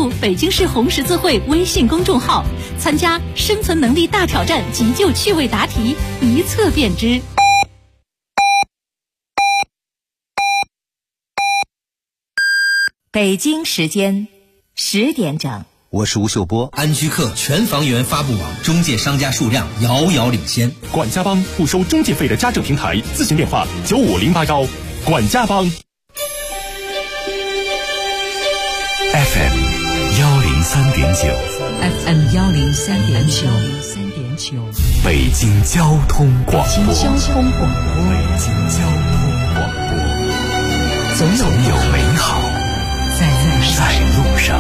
注北京市红十字会微信公众号，参加生存能力大挑战急救趣味答题，一测便知。 北京时间10点整。 我是吴秀波。 安居客全房源发布网中介商家数量遥遥领先。 管家帮不收中介费的家政平台，咨询电话95081。管家帮。 FM 103.9 FM 103.9 北京交通广播。 北京交通广播。总有美好在路上。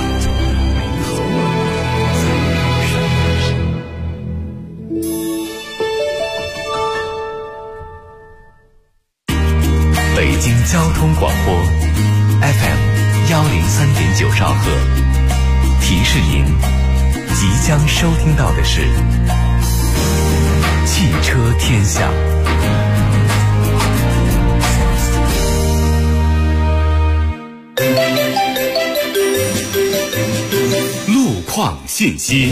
北京交通广播 FM 103.9兆赫，提示您即将收听到的是汽车天下。路况信息。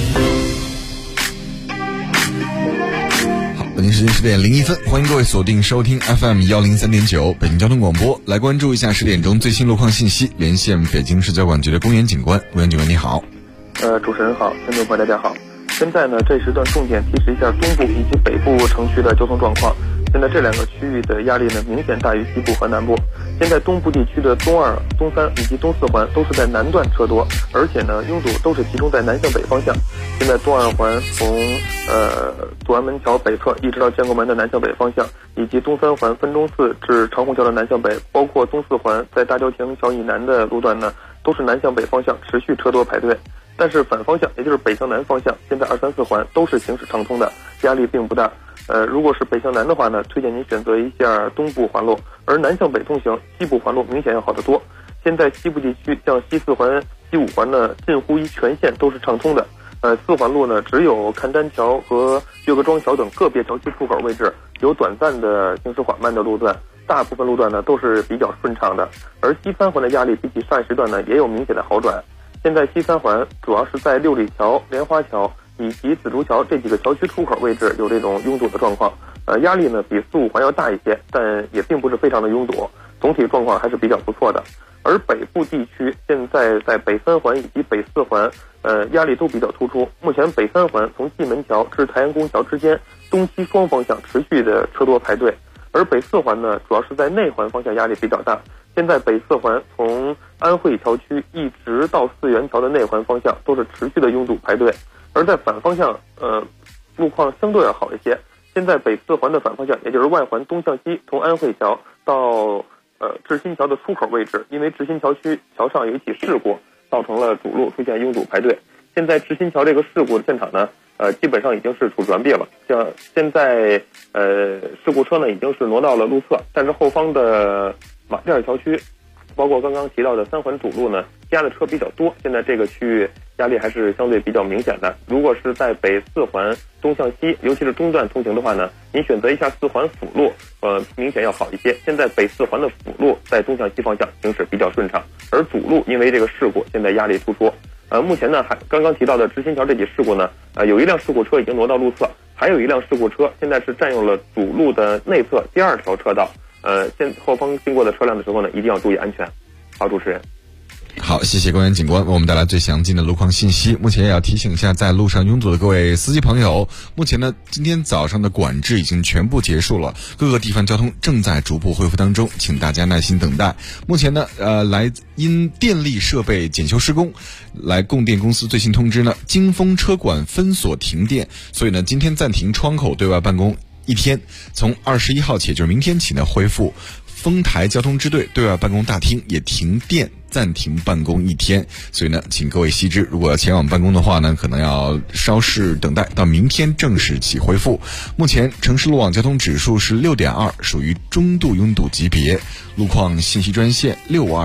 北京时间10点01分，欢迎各位锁定收听 FM 103.9北京交通广播，来关注一下10点钟最新路况信息。连线北京市交管局的公园警官，公园警官你好。 主持人好，听众朋友大家好。现在呢，这时段重点提示一下东部以及北部城区的交通状况。现在这两个区域的压力呢，明显大于西部和南部。现在东部地区的东2、东3以及东4环都是在南段车多，而且呢，拥堵都是集中在南向北方向。现在东2环从左安门桥北侧一直到建国门的南向北方向，以及东3环分钟寺至长虹桥的南向北，包括东4环在大郊亭桥以南的路段呢，都是南向北方向持续车多排队。但是反方向，也就是北向南方向，现在2、3、4环都是行驶畅通的，压力并不大。如果是北向南的话呢，推荐您选择一下东部环路，而南向北通行，西部环路明显要好得多。现在西部地区像西4环、西5环呢，近乎于全线都是畅通的。4环路呢，只有看丹桥和岳各庄桥等个别桥区出口位置有短暂的行驶缓慢的路段，大部分路段呢都是比较顺畅的。而西3环的压力比起上一时段呢，也有明显的好转。现在西3环主要是在六里桥、莲花桥以及紫竹桥这几个桥区出口位置有这种拥堵的状况，压力呢比4、5环要大一些，但也并不是非常的拥堵，总体状况还是比较不错的。而北部地区现在在北3环以及北4环，压力都比较突出。目前北3环从蓟门桥至太阳宫桥之间，东西双方向持续的车多排队，而北4环呢，主要是在内环方向压力比较大。现在北4环从安慧桥区一直到四元桥的内环方向都是持续的拥堵排队，而在反方向，路况相对要好一些。现在北4环的反方向，也就是外环东向西，从安慧桥到志新桥的出口位置，因为志新桥区桥上有一起事故，造成了主路出现拥堵排队。现在志新桥这个事故的现场呢，基本上已经是处置完毕了。像现在事故车呢已经是挪到了路侧，但是后方的马甸桥区，包括刚刚提到的3环主路呢，压的车比较多，现在这个区域压力还是相对比较明显的。如果是在北4环东向西，尤其是中段通行的话呢，您选择一下4环辅路，明显要好一些。现在北4环的辅路在东向西方向行驶比较顺畅，而主路因为这个事故现在压力突出。目前呢，刚刚提到的志新桥这起事故呢，有一辆事故车已经挪到路侧，还有一辆事故车现在是占用了主路的内侧第2条车道。后方经过的车辆的时候呢，一定要注意安全。好，主持人。 好，谢谢公园警官为我们带来最详尽的路况信息。目前也要提醒一下在路上拥堵的各位司机朋友，目前呢，今天早上的管制已经全部结束了，各个地方交通正在逐步恢复当中，请大家耐心等待。目前呢，因电力设备检修施工，来供电公司最新通知呢，京丰车管分所停电，所以呢，今天暂停窗口对外办公1天，从21号起，就是明天起呢，恢复。丰台交通支队对外办公大厅也停电，暂停办公1天，所以呢，请各位悉知，如果要前往办公的话呢，可能要稍事等待，到明天正式起恢复。目前城市路网交通指数是6.2，属于中度拥堵级别。路况信息专线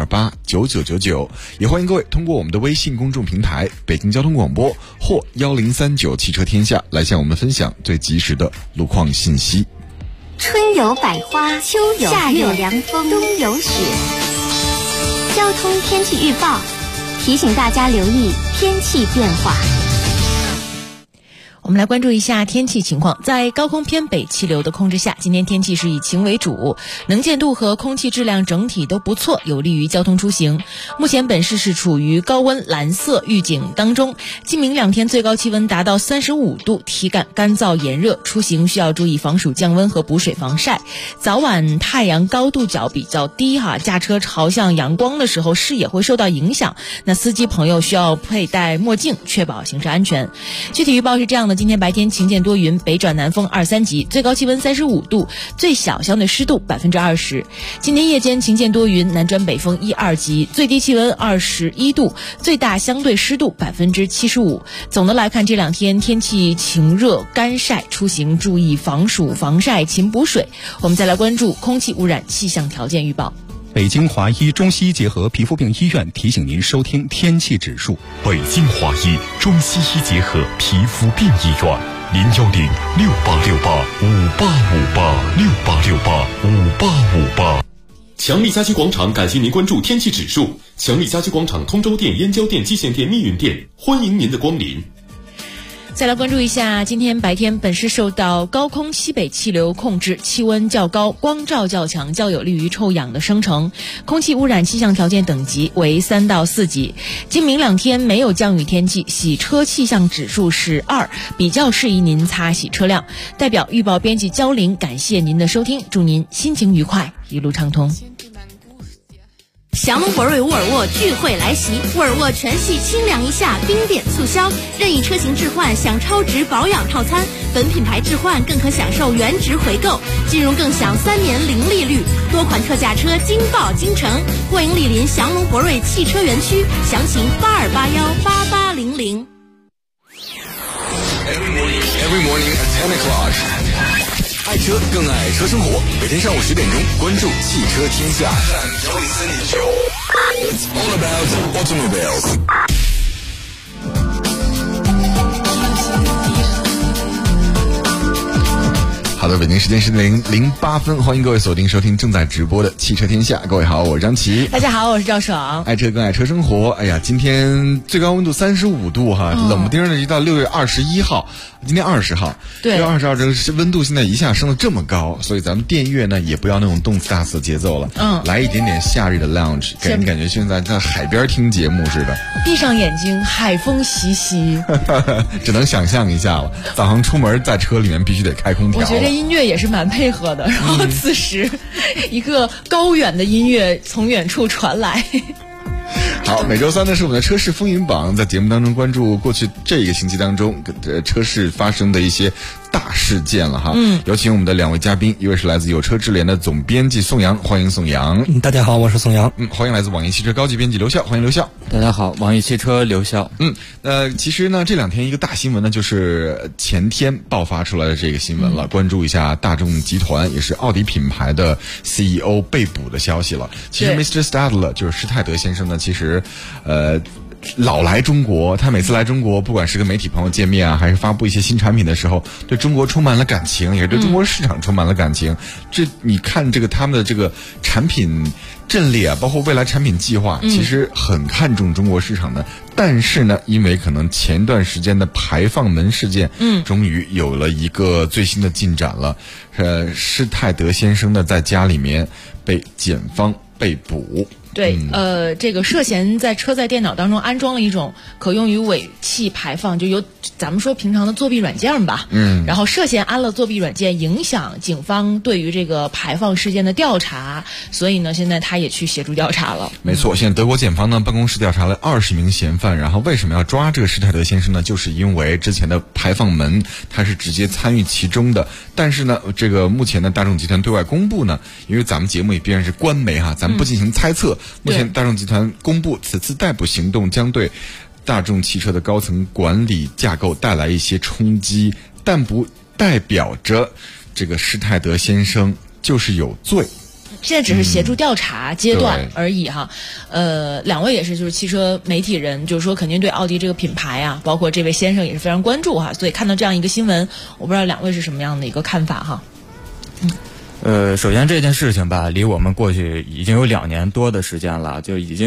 65289999，也欢迎各位通过我们的微信公众平台北京交通广播或1039汽车天下来向我们分享最及时的路况信息。 春有百花，秋有月，夏有凉风，冬有雪。交通天气预报， 提醒大家留意天气变化。 我们来关注一下天气情况。在高空偏北气流的控制下，今天天气是以晴为主，能见度和空气质量整体都不错，有利于交通出行。目前本市是处于高温蓝色预警当中，今明2天最高气温达到35度，体感干燥炎热，出行需要注意防暑降温和补水防晒。早晚太阳高度角比较低驾车朝向阳光的时候视野会受到影响，那司机朋友需要佩戴墨镜，确保行车安全。具体预报是这样的，今天白天晴间多云，北转南风2、3级，最高气温35度，最小相对湿度20%。今天夜间晴间多云，南转北风1、2级，最低气温21度，最大相对湿度75%。总的来看，这2天天气晴热干晒，出行注意防暑防晒勤补水。我们再来关注空气污染气象条件预报。 北京华医中西医结合皮肤病医院提醒您收听天气指数。 北京华医中西医结合皮肤病医院，01068685868586858。 强力家居广场感谢您关注天气指数。强力家居广场通州店、燕郊店、蓟县店、密云店，欢迎您的光临。 再来关注一下，今天白天本市受到高空西北气流控制，气温较高，光照较强，较有利于臭氧的生成，空气污染气象条件等级为3到4级。今明2天没有降雨天气，洗车气象指数是2，比较适宜您擦洗车辆。代表预报编辑焦玲感谢您的收听，祝您心情愉快，一路畅通。 祥龙博瑞沃尔沃聚会来袭，沃尔沃全系清凉一夏冰点促销，任意车型置换享超值保养套餐，本品牌置换更可享受原值回购，金融更享3年零利率，多款特价车惊爆京城。过营莅临祥龙博瑞汽车园区，详情82818800。 Every morning at 10 o'clock. 爱车更爱车生活，每天上午10点钟，关注汽车天下。It's all about automobiles. 好的，北京时间是0:08，欢迎各位锁定收听正在直播的汽车天下。各位好，我是张琪。 大家好，我是赵爽。 爱车更爱车生活。哎呀，今天最高温度35度冷不丁的一到6月21号，今天20号。对，6月20号这个温度现在一下升得这么高，所以咱们电乐呢也不要那种动次打次节奏了，来一点点夏日的 lounge， 给人感觉现在在海边听节目似的。 闭上眼睛，海风习习， 只能想象一下了。早上出门在车里面必须得开空调。 我觉得音乐也是蛮配合的，然后此时一个高远的音乐从远处传来。 好，每周3呢是我们的车市风云榜，在节目当中关注过去这一个星期当中车市发生的一些大事件了哈。有请我们的2位嘉宾，一位是来自有车智联的总编辑宋阳，欢迎宋阳。 大家好，我是宋阳。 欢迎来自网易汽车高级编辑刘笑，欢迎刘笑。 大家好，网易汽车刘笑。 其实呢这2天一个大新闻呢，就是前天爆发出来的这个新闻了，关注一下大众集团也是奥迪品牌的 CEO 被捕的消息了。其实 Mr. Stadler 就是施泰德先生呢，其实老来中国，他每次来中国，不管是跟媒体朋友见面还是发布一些新产品的时候，对中国充满了感情，也对中国市场充满了感情。你看这个他们的这个产品阵列包括未来产品计划，其实很看重中国市场的。但是呢，因为可能前段时间的排放门事件，终于有了一个最新的进展了。施泰德先生呢，在家里面被检方被捕。 对，这个涉嫌在车载电脑当中安装了一种可用于尾气排放，就有咱们说平常的作弊软件吧，然后涉嫌安了作弊软件，影响警方对于这个排放事件的调查，所以呢，现在他也去协助调查了。 没错，现在德国检方呢办公室调查了20名嫌犯，然后为什么要抓这个施泰德先生呢？就是因为之前的排放门他是直接参与其中的，但是呢，这个目前的大众集团对外公布呢，因为咱们节目也必然是官媒咱们不进行猜测。目前大众集团公布，此次逮捕行动将对大众汽车的高层管理架构带来一些冲击，但不代表着这个施泰德先生就是有罪。 现在只是协助调查阶段而已哈。2位也是就是汽车媒体人，就是说肯定对奥迪这个品牌包括这位先生也是非常关注哈。所以看到这样一个新闻，我不知道2位是什么样的一个看法哈。 首先这件事情吧，离我们过去已经有2年多的时间了，就已经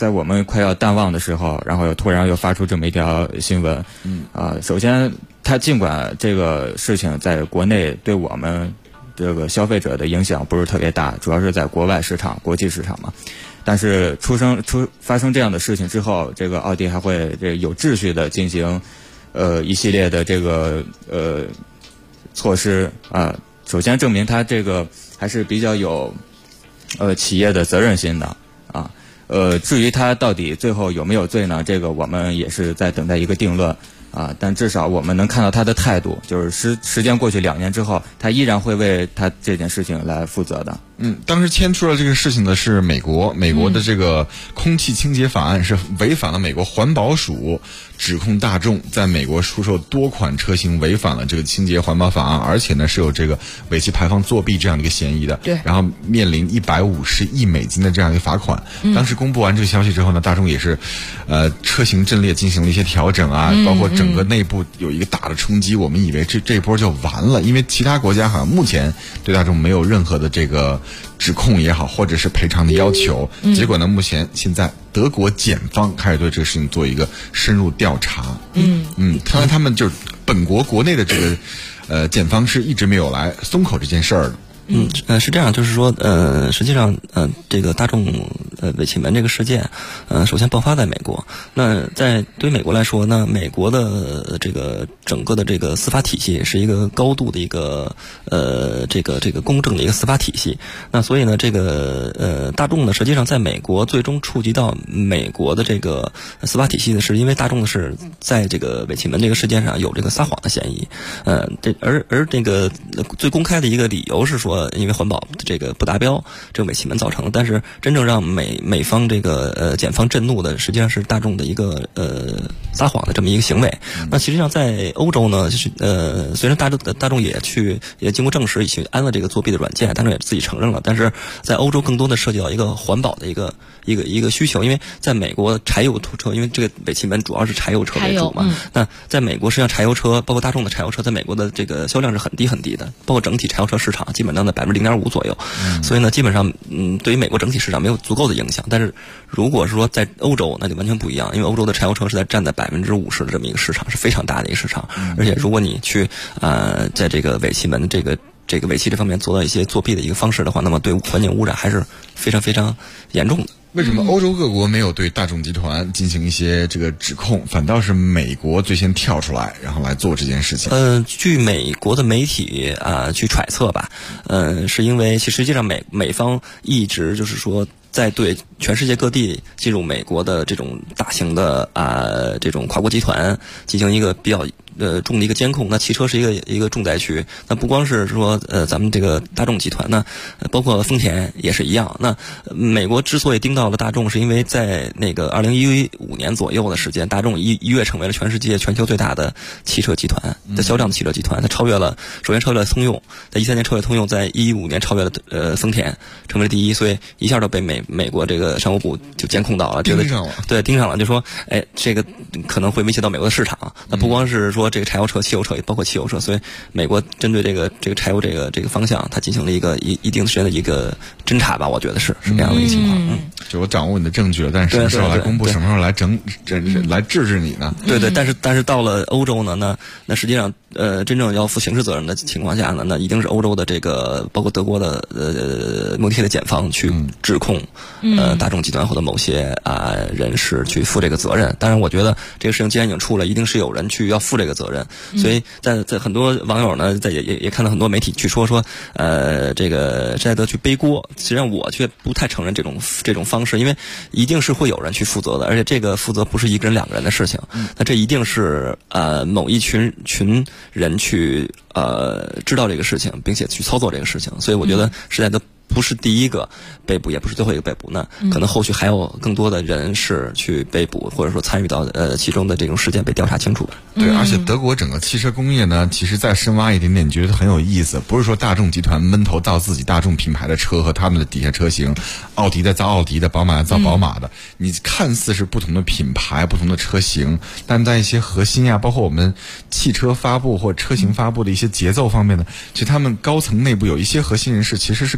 在我们快要淡忘的时候，然后突然又发出这么一条新闻。首先，它尽管这个事情在国内对我们这个消费者的影响不是特别大，主要是在国外市场、国际市场嘛。但是发生这样的事情之后，这个奥迪还会有秩序的进行一系列的这个措施啊。首先证明它这个还是比较有企业的责任心的啊。至于他到底最后有没有罪呢？这个我们也是在等待一个定论啊。但至少我们能看到他的态度，就是时间过去2年之后，他依然会为他这件事情来负责的。 当时牵出了这个事情的是美国的这个空气清洁法案是违反了美国环保署指控大众在美国出售多款车型违反了这个清洁环保法案，而且呢是有这个尾气排放作弊这样的一个嫌疑的。 对， 然后面临150亿美金的这样一个罚款。当时公布完这个消息之后呢，大众也是车型阵列进行了一些调整啊，包括整个内部有一个大的冲击。我们以为这一波就完了，因为其他国家好像目前对大众没有任何的这个指控也好，或者是赔偿的要求。结果呢，现在德国检方开始对这个事情做一个深入调查。看来他们就是本国国内的这个检方是一直没有来松口这件事儿的。 是这样，就是说，实际上，这个大众尾气门这个事件，首先爆发在美国。那对于美国来说呢，美国的这个整个的这个司法体系是一个高度的一个这个公正的一个司法体系。那所以呢，这个大众呢，实际上在美国最终触及到美国的这个司法体系呢，是因为大众是在这个尾气门这个事件上有这个撒谎的嫌疑。而这个最公开的一个理由是说，因为环保这个不达标，这个尾气门造成的。但是真正让美方这个检方震怒的，实际上是大众的一个撒谎的这么一个行为。那实际上在欧洲呢，就是虽然大众也经过证实，已经安了这个作弊的软件，大众也自己承认了。但是在欧洲更多的涉及到一个环保的一个需求，因为在美国柴油车，因为这个尾气门主要是柴油车为主嘛。那在美国实际上柴油车，包括大众的柴油车，在美国的这个销量是很低很低的，包括整体柴油车市场基本上在0.5%左右。所以呢，基本上对于美国整体市场没有足够的影响。但是如果是说在欧洲，那就完全不一样，因为欧洲的柴油车是占在50%的这么一个市场，是非常大的一个市场。而且如果你去在这个尾气门这个尾气这方面做到一些作弊的一个方式的话，那么对环境污染还是非常非常严重的。 为什么欧洲各国没有对大众集团进行一些这个指控，反倒是美国最先跳出来，然后来做这件事情？ 据美国的媒体去揣测吧，是因为实际上美方一直就是说，在对全世界各地进入美国的这种大型的这种跨国集团进行一个比较重的一个监控。那汽车是一个重灾区，那不光是说咱们这个大众集团呢，包括丰田也是一样。那美国之所以盯到了大众，是因为在那个2015年左右的时间，大众一跃成为了全球最大的汽车集团的销量的汽车集团。它首先超越了通用，在13年超越通用，在2015年超越了丰田，成为了第一。所以一下就被美国这个商务部就监控到了，觉得盯上了，就说这个可能会威胁到美国的市场。那不光是说这个柴油车、汽油车，也包括汽油车。所以美国针对这个柴油这个方向，它进行了一定时间的一个侦查吧，我觉得是这样的一个情况。 就我掌握你的证据了，但是什么时候来公布，什么时候来来治你呢？ 对，但是到了欧洲呢，那实际上真正要负刑事责任的情况下呢，那一定是欧洲的这个包括德国的慕尼黑的检方去指控大众集团或者某些人士去负这个责任。当然我觉得这个事情既然已经出了，一定是有人要负这个责任。所以在很多网友呢，也看到很多媒体去说这个施耐德去背锅。实际上我却不太承认这种方式，因为一定是会有人去负责的，而且这个负责不是一个人两个人的事情。那这一定是某一群人去知道这个事情，并且去操作这个事情。所以我觉得施耐德不是第一个被捕，也不是最后一个被捕，那可能后续还有更多的人是去被捕，或者说参与到其中的这种事件被调查清楚的。 对，而且德国整个汽车工业呢，其实再深挖一点点，你觉得很有意思。不是说大众集团闷头造自己大众品牌的车和他们的底下车型，奥迪的造奥迪的，宝马的造宝马的，你看似是不同的品牌、不同的车型，但在一些核心包括我们汽车发布或车型发布的一些节奏方面呢，其实他们高层内部有一些核心人士其实是共通的。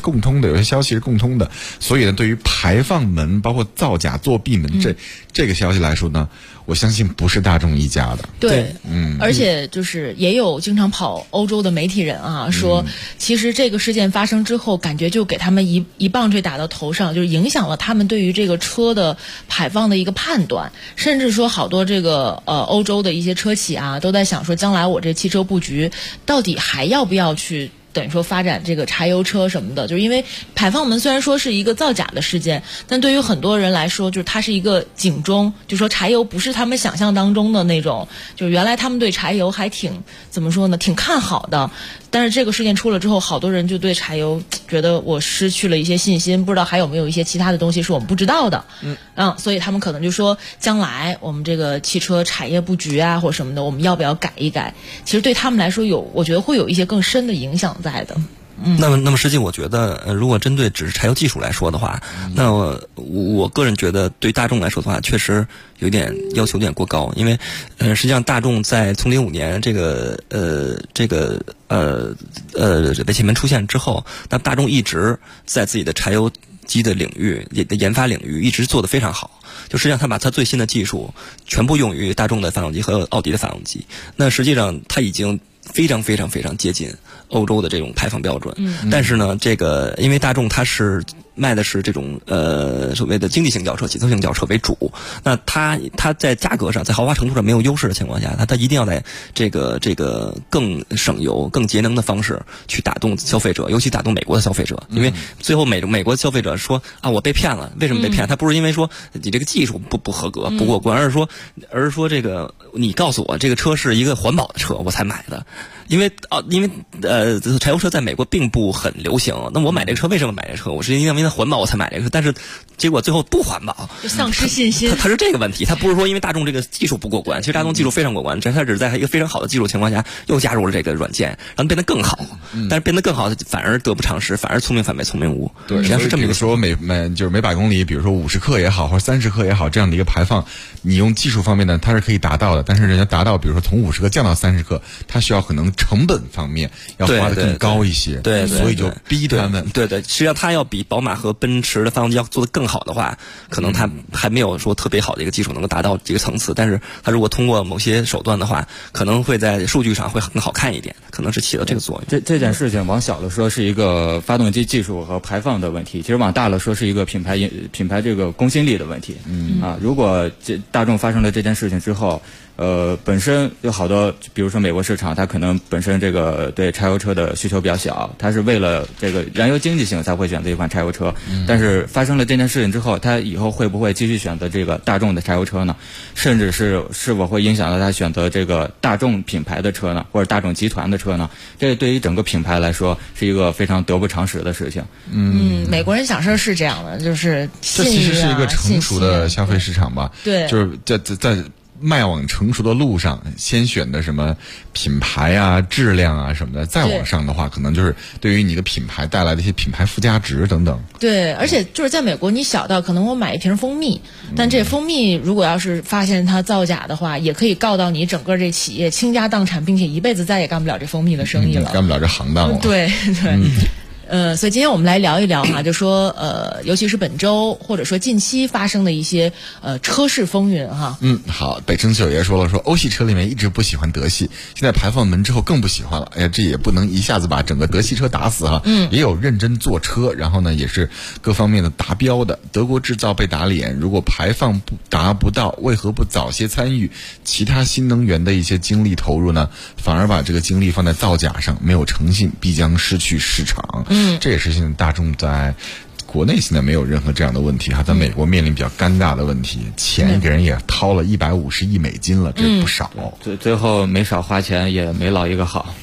的，有些消息是共通的。所以呢，对于排放门包括造假作弊门这个消息来说呢，我相信不是大众一家的。 对，而且就是也有经常跑欧洲的媒体人啊，说其实这个事件发生之后，感觉就给他们一棒槌打到头上，就是影响了他们对于这个车的排放的一个判断，甚至说好多这个欧洲的一些车企啊，都在想说，将来我这汽车布局到底还要不要去等于说发展这个柴油车什么的，就是因为排放门虽然说是一个造假的事件，但对于很多人来说，就是它是一个警钟，就说柴油不是他们想象当中的那种，就是原来他们对柴油还挺怎么说呢，挺看好的。但是这个事件出了之后，好多人就对柴油觉得我失去了一些信心，不知道还有没有一些其他的东西是我们不知道的。所以他们可能就说，将来我们这个汽车产业布局啊或什么的，我们要不要改一改？其实对他们来说我觉得会有一些更深的影响在的。 那么实际我觉得，如果针对只是柴油技术来说的话，那我个人觉得对大众来说的话，确实有点要求有点过高，因为实际上大众在从05年这个尾气门出现之后，那大众一直在自己的柴油机的领域研发领域一直做得非常好。就实际上他把他最新的技术全部用于大众的发动机和奥迪的发动机，那实际上他已经非常非常非常接近欧洲的这种排放标准。但是呢，这个因为大众它是卖的是这种所谓的经济型轿车、紧凑型轿车为主，那它在价格上、在豪华程度上没有优势的情况下，它一定要在这个更省油、更节能的方式去打动消费者，尤其打动美国的消费者。因为最后美国的消费者说啊，我被骗了。为什么被骗？他不是因为说你这个技术不合格、不过关，而是说这个你告诉我这个车是一个环保的车，我才买的。因为柴油车在美国并不很流行，那我买这个车为什么买这个车？我是因为它环保我才买这个车，但是结果最后不环保， 就丧失信心。 它是这个问题，它不是说因为大众这个技术不过关，其实大众技术非常过关，它只是在一个非常好的技术情况下又加入了这个软件，让它变得更好。但是变得更好反而得不偿失，反而聪明反被聪明误。 对， 实际上是这么一个说就是每百公里，比如说50克也好，或者30克也好，这样的一个排放，你用技术方面呢，它是可以达到的。但是人家达到，比如说从50克降到30克，它需要可能成本方面要花得更高一些。 对， 所以就逼他们。 对，实际上它要比宝马和奔驰的发动机要做得更好的话，可能它还没有说特别好的一个技术能够达到这个层次。但是它如果通过某些手段的话，可能会在数据上会更好看一点，可能是起到这个作用。 这件事情往小了说是一个发动机技术和排放的问题，其实往大了说是一个品牌这个公信力的问题。如果大众发生了这件事情之后，本身有好多，比如说美国市场，它可能本身这个对柴油车的需求比较小，它是为了这个燃油经济性才会选择一款柴油车。但是发生了这件事情之后，它以后会不会继续选择这个大众的柴油车呢？甚至是否会影响到它选择这个大众品牌的车呢，或者大众集团的车呢？这对于整个品牌来说是一个非常得不偿失的事情。 美国人想事是这样的，就是这其实是一个成熟的消费市场吧。 对， 就是在迈往成熟的路上，先选的什么品牌啊、质量啊什么的，再往上的话，可能就是对于你的品牌带来的一些品牌附加值等等。 对，而且就是在美国，你小到可能我买一瓶蜂蜜，但这蜂蜜如果要是发现它造假的话，也可以告到你整个这企业倾家荡产，并且一辈子再也干不了这蜂蜜的生意了， 干不了这行当了。 对。所以今天我们来聊一聊哈，就说尤其是本周或者说近期发生的一些车市风云哈。 好，北城九爷说了，说欧系车里面一直不喜欢德系，现在排放门之后更不喜欢了。哎呀，这也不能一下子把整个德系车打死哈。也有认真做车，然后呢也是各方面的达标的。德国制造被打脸，如果排放达不到，为何不早些参与其他新能源的一些精力投入呢？反而把这个精力放在造假上，没有诚信，必将失去市场。这也是现在大众在国内现在没有任何这样的问题哈，在美国面临比较尴尬的问题，钱给人也掏了150亿美金了，这不少。 最后没少花钱，也没落一个好。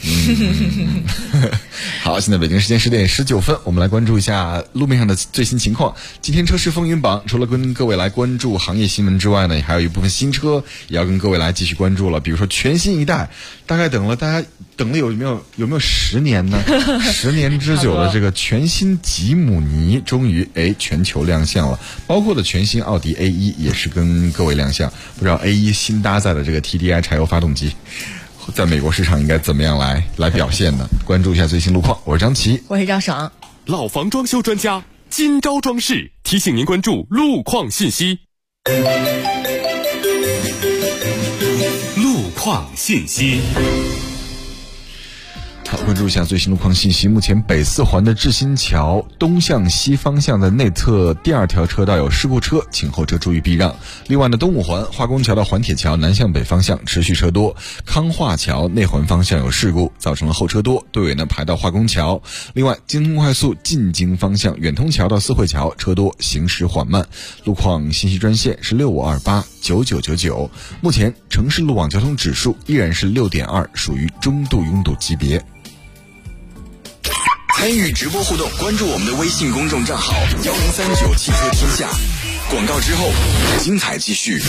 好，现在北京时间10点19分，我们来关注一下路面上的最新情况。今天车市风云榜除了跟各位来关注行业新闻之外呢，还有一部分新车也要跟各位来继续关注了。比如说全新一代，大家等了有没有10年呢？10年之久的这个全新吉姆尼终于全球亮相了，包括的全新奥迪 A1 也是跟各位亮相。不知道 A1 新搭载的这个 TDI 柴油发动机在美国市场应该怎么样来表现呢？关注一下最新路况，我是张琪， 我是张爽。 老房装修专家金招装饰提醒您关注路况信息。路况信息。 好，关注一下最新路况信息。目前北四环的志新桥东向西方向的内侧第2条车道有事故车，请后车注意避让。另外呢，东五环化工桥到环铁桥南向北方向持续车多，康化桥内环方向有事故，造成了后车多，队尾呢排到化工桥。另外，京通快速进京方向远通桥到四惠桥车多，行驶缓慢。路况信息专线是65289999。目前城市路网交通指数依然是6.2，属于中度拥堵级别。 参与直播互动，关注我们的微信公众账号1039汽车天下。广告之后，精彩继续。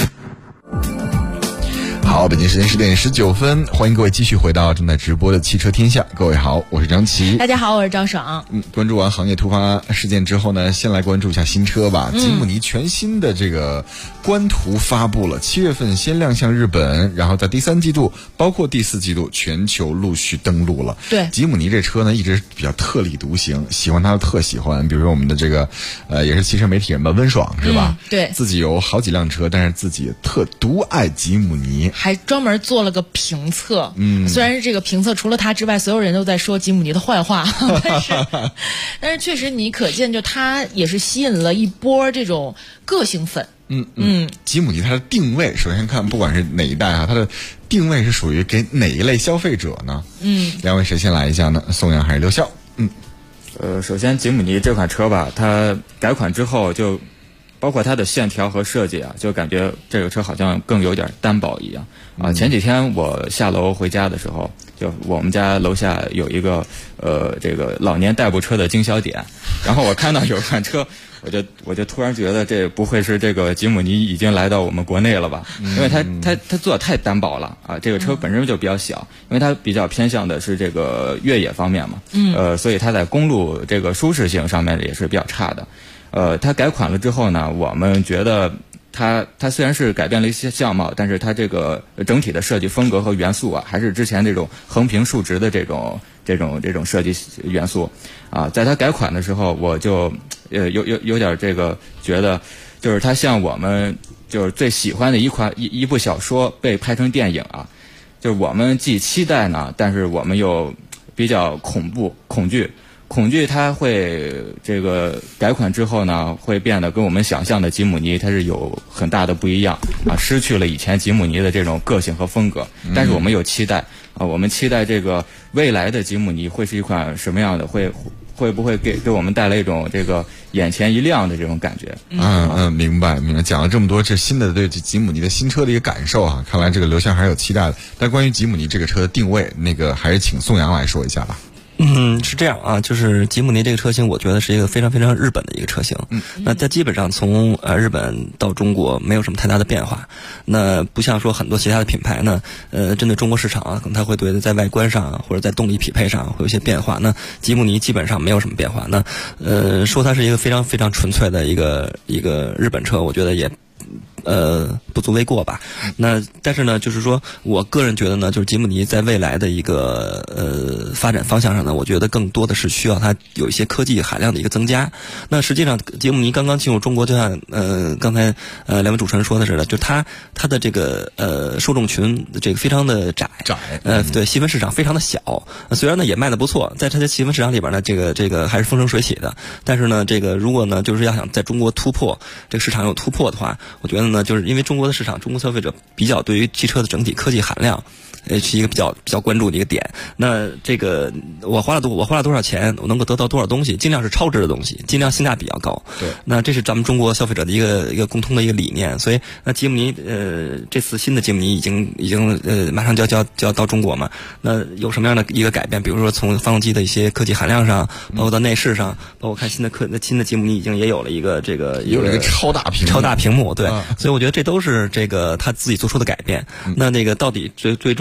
好，北京时间10点19分，欢迎各位继续回到正在直播的汽车天下。各位好，我是张琪。 大家好，我是张爽。 关注完行业突发事件之后呢，先来关注一下新车吧。吉姆尼全新的这个官图发布了，7月份先亮相日本，然后在第3季度包括第4季度全球陆续登陆了。 对， 吉姆尼这车呢一直比较特立独行，喜欢它的特喜欢，比如说我们的这个也是汽车媒体人吧，温爽是吧？ 对， 自己有好几辆车，但是自己特独爱吉姆尼。 还专门做了个评测，虽然是这个评测除了他之外，所有人都在说吉姆尼的坏话，但是确实你可见，就他也是吸引了一波这种个性粉。 吉姆尼它的定位，首先看不管是哪一代啊，它的定位是属于给哪一类消费者呢？两位谁先来一下呢？宋阳还是刘笑？ 首先吉姆尼这款车吧，它改款之后就。包括它的线条和设计啊，就感觉这个车好像更有点单薄一样啊。前几天我下楼回家的时候，就我们家楼下有一个这个老年代步车的经销点，然后我看到有一款车，我就突然觉得这不会是这个吉姆尼已经来到我们国内了吧？因为它做的太单薄了啊。这个车本身就比较小，因为它比较偏向的是这个越野方面嘛，所以它在公路这个舒适性上面也是比较差的。它改款了之后呢，我们觉得它虽然是改变了一些相貌，但是它这个整体的设计风格和元素啊，还是之前这种横平竖直的这种设计元素啊。在它改款的时候，我就有点这个觉得，就是它像我们就是最喜欢的一部小说被拍成电影啊，就是我们既期待呢，但是我们又比较恐惧它会这个改款之后呢，会变得跟我们想象的吉姆尼它是有很大的不一样啊，失去了以前吉姆尼的这种个性和风格。但是我们有期待啊，我们期待这个未来的吉姆尼会是一款什么样的，会不会给我们带来一种这个眼前一亮的这种感觉？ 明白。讲了这么多，这新的对吉姆尼的新车的一个感受啊，看来这个刘翔还是有期待的。但关于吉姆尼这个车的定位，那个还是请宋阳来说一下吧。 是这样啊，就是吉姆尼这个车型，我觉得是一个非常非常日本的一个车型。那它基本上从日本到中国没有什么太大的变化。那不像说很多其他的品牌呢，针对中国市场啊，可能它会对在外观上或者在动力匹配上会有一些变化。那吉姆尼基本上没有什么变化。那说它是一个非常非常纯粹的一个日本车，我觉得也不足为过吧。那但是呢，就是说我个人觉得呢，就是吉姆尼在未来的一个发展方向上呢，我觉得更多的是需要它有一些科技含量的一个增加。那实际上吉姆尼刚刚进入中国，就像刚才两位主持人说的似的，就它的这个受众群这个非常的窄，对，细分市场非常的小。虽然呢也卖得不错，在它的细分市场里边呢，这个还是风生水起的。但是呢，这个如果呢就是要想在中国突破这个市场有突破的话，我觉得呢，就是因为中国的市场，中国消费者比较对于汽车的整体科技含量，是一个比较关注的一个点。那这个我花了多少钱，我能够得到多少东西，尽量是超值的东西，尽量性价比要高。 对， 那这是咱们中国消费者的一个共通的一个理念。所以那吉姆尼这次新的吉姆尼已经马上就要到中国嘛。那有什么样的一个改变？比如说从发动机的一些科技含量上，包括到内饰上，包括看新的吉姆尼已经也有了一个有一个超大屏幕。 对，所以我觉得这都是这个他自己做出的改变。那个到底最终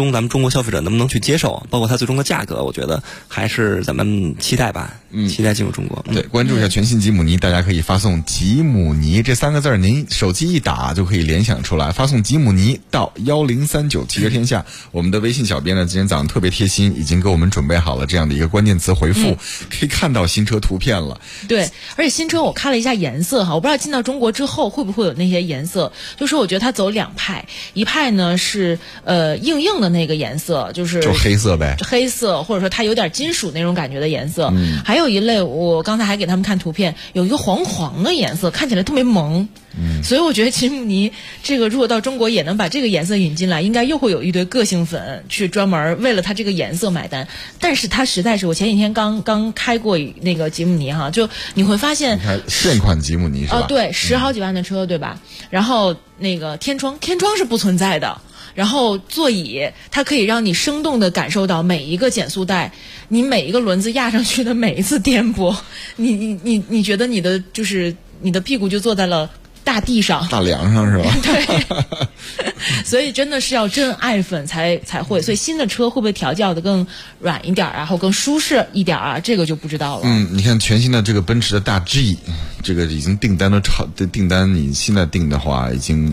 终咱们中国消费者能不能去接受，包括它最终的价格，我觉得还是咱们期待吧，期待进入中国。 对，关注一下全新吉姆尼，大家可以发送吉姆尼这3个字，您手机一打就可以联想出来，发送吉姆尼到1039汽车天下。我们的微信小编呢今天早上特别贴心，已经给我们准备好了这样的一个关键词回复，可以看到新车图片了。 对，而且新车我看了一下颜色哈，我不知道进到中国之后会不会有那些颜色，就是我觉得它走2派，一派呢是硬的那个颜色，就黑色呗， 黑色或者说它有点金属那种感觉的颜色，还有一类我刚才还给他们看图片，有一个黄的颜色，看起来特别萌。所以我觉得吉姆尼这个如果到中国也能把这个颜色引进来，应该又会有一堆个性粉去专门为了它这个颜色买单。但是它实在是，我前几天刚开过那个吉姆尼哈，就你会发现现款吉姆尼是吧？ 对，10好几万的车对吧？然后那个天窗是不存在的。然后座椅它可以让你生动的感受到每一个减速带，你每一个轮子压上去的每一次颠簸，你觉得你的屁股就坐在了大地上， 大梁上是吧？ 对，所以真的是要真爱粉才会。所以新的车会不会调教的更软一点然后更舒适一点这个就不知道了。 你看全新的这个奔驰的大 G， 这个已经订单你现在订的话，已经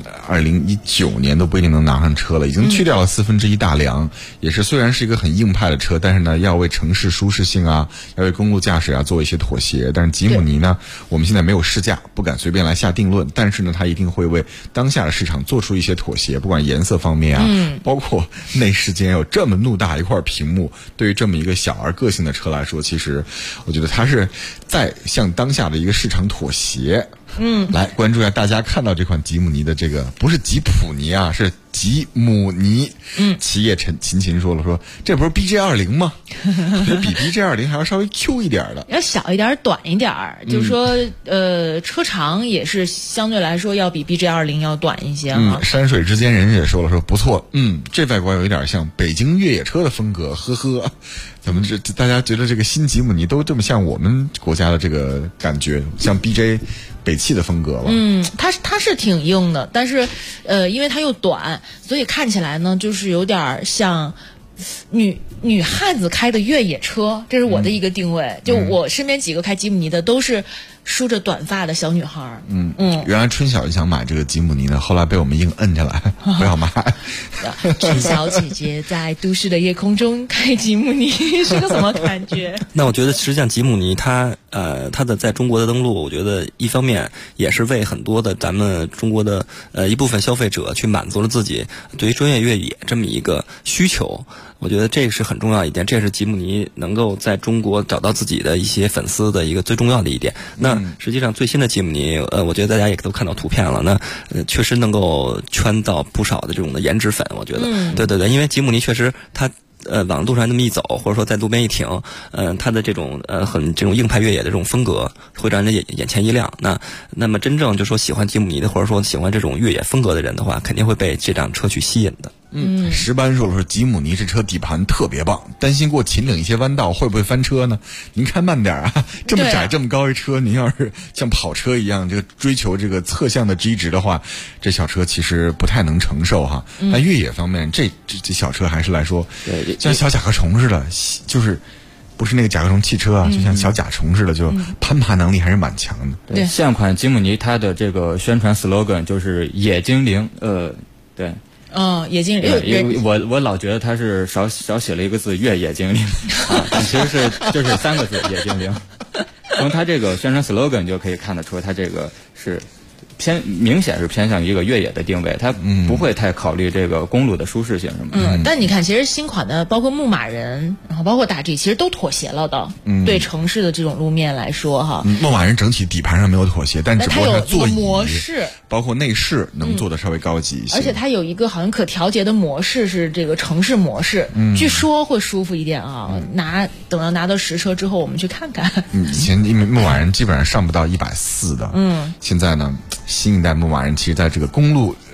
2019年都不一定能拿上车了，已经去掉了1/4大梁，也是虽然是一个很硬派的车，但是呢要为城市舒适性要为公路驾驶做一些妥协。但是吉姆尼呢，我们现在没有试驾，不敢随便来下定论，但是呢它一定会为当下的市场做出一些妥协，不管颜色方面包括内饰间有这么怒大一块屏幕，对于这么一个小而个性的车来说，其实我觉得它是在向当下的一个市场妥协。来关注一下，大家看到这款吉姆尼的这个不是吉普尼是吉姆尼。齐叶秦说了，这不是 BJ20 吗？我觉得比 BJ20 还要稍微 Q 一点的， 要小一点短一点就是说车长也是相对来说要比 BJ20 要短一些山水之间人也说了，不错，这外观有一点像北京越野车的风格，呵呵。怎么大家觉得这个新吉姆尼都这么像我们国家的这个感觉，像 BJ 北汽的风格了？ 它是挺硬的，但是因为它又短，所以看起来呢就是有点像女汉子开的越野车，这是我的一个定位。就我身边几个开吉姆尼的都是梳着短发的小女孩。 原来春晓就想买这个吉姆尼的，后来被我们硬摁下来，不要买。 春晓姐姐在都市的夜空中开吉姆尼是个什么感觉？ 那我觉得实际上吉姆尼它的在中国的登陆，我觉得一方面也是为很多的咱们中国的一部分消费者去满足了自己对于专业越野这么一个需求。我觉得这是很重要一点，这是吉姆尼能够在中国找到自己的一些粉丝的一个最重要的一点。那实际上最新的吉姆尼，我觉得大家也都看到图片了，那确实能够圈到不少的这种的颜值粉。我觉得，对，因为吉姆尼确实它往路上那么一走，或者说在路边一停，它的这种很这种硬派越野的这种风格，会让人家眼前一亮。那么真正就说喜欢吉姆尼的，或者说喜欢这种越野风格的人的话，肯定会被这辆车去吸引的。 石斑说吉姆尼这车底盘特别棒，担心过秦岭一些弯道会不会翻车呢？您开慢点这么窄这么高一车，您要是像跑车一样这个追求这个侧向的 G 值的话，这小车其实不太能承受但越野方面，这小车还是来说像小甲壳虫似的，就是不是那个甲壳虫汽车就像小甲虫似的，就攀爬能力还是蛮强的。 对，现款吉姆尼它的这个宣传 slogan 就是野精灵，对。 野精灵， 我老觉得他是少写了一个字越野精灵但其实就是3个字野精灵。从他这个宣传 slogan 就可以看得出，他这个是明显是偏向于一个越野的定位，它不会太考虑这个公路的舒适性什么的。 但你看，其实新款的包括牧马人，然后包括大 G， 其实都妥协了的。对城市的这种路面来说牧马人整体底盘上没有妥协，但只不过它座椅模式， 包括内饰能做的稍微高级一些。 而且它有一个好像可调节的模式，是这个城市模式，据说会舒服一点等到拿到实车之后，我们去看看。 以前因为牧马人基本上上不到140的，现在呢。新一代牧马人其实在这个公路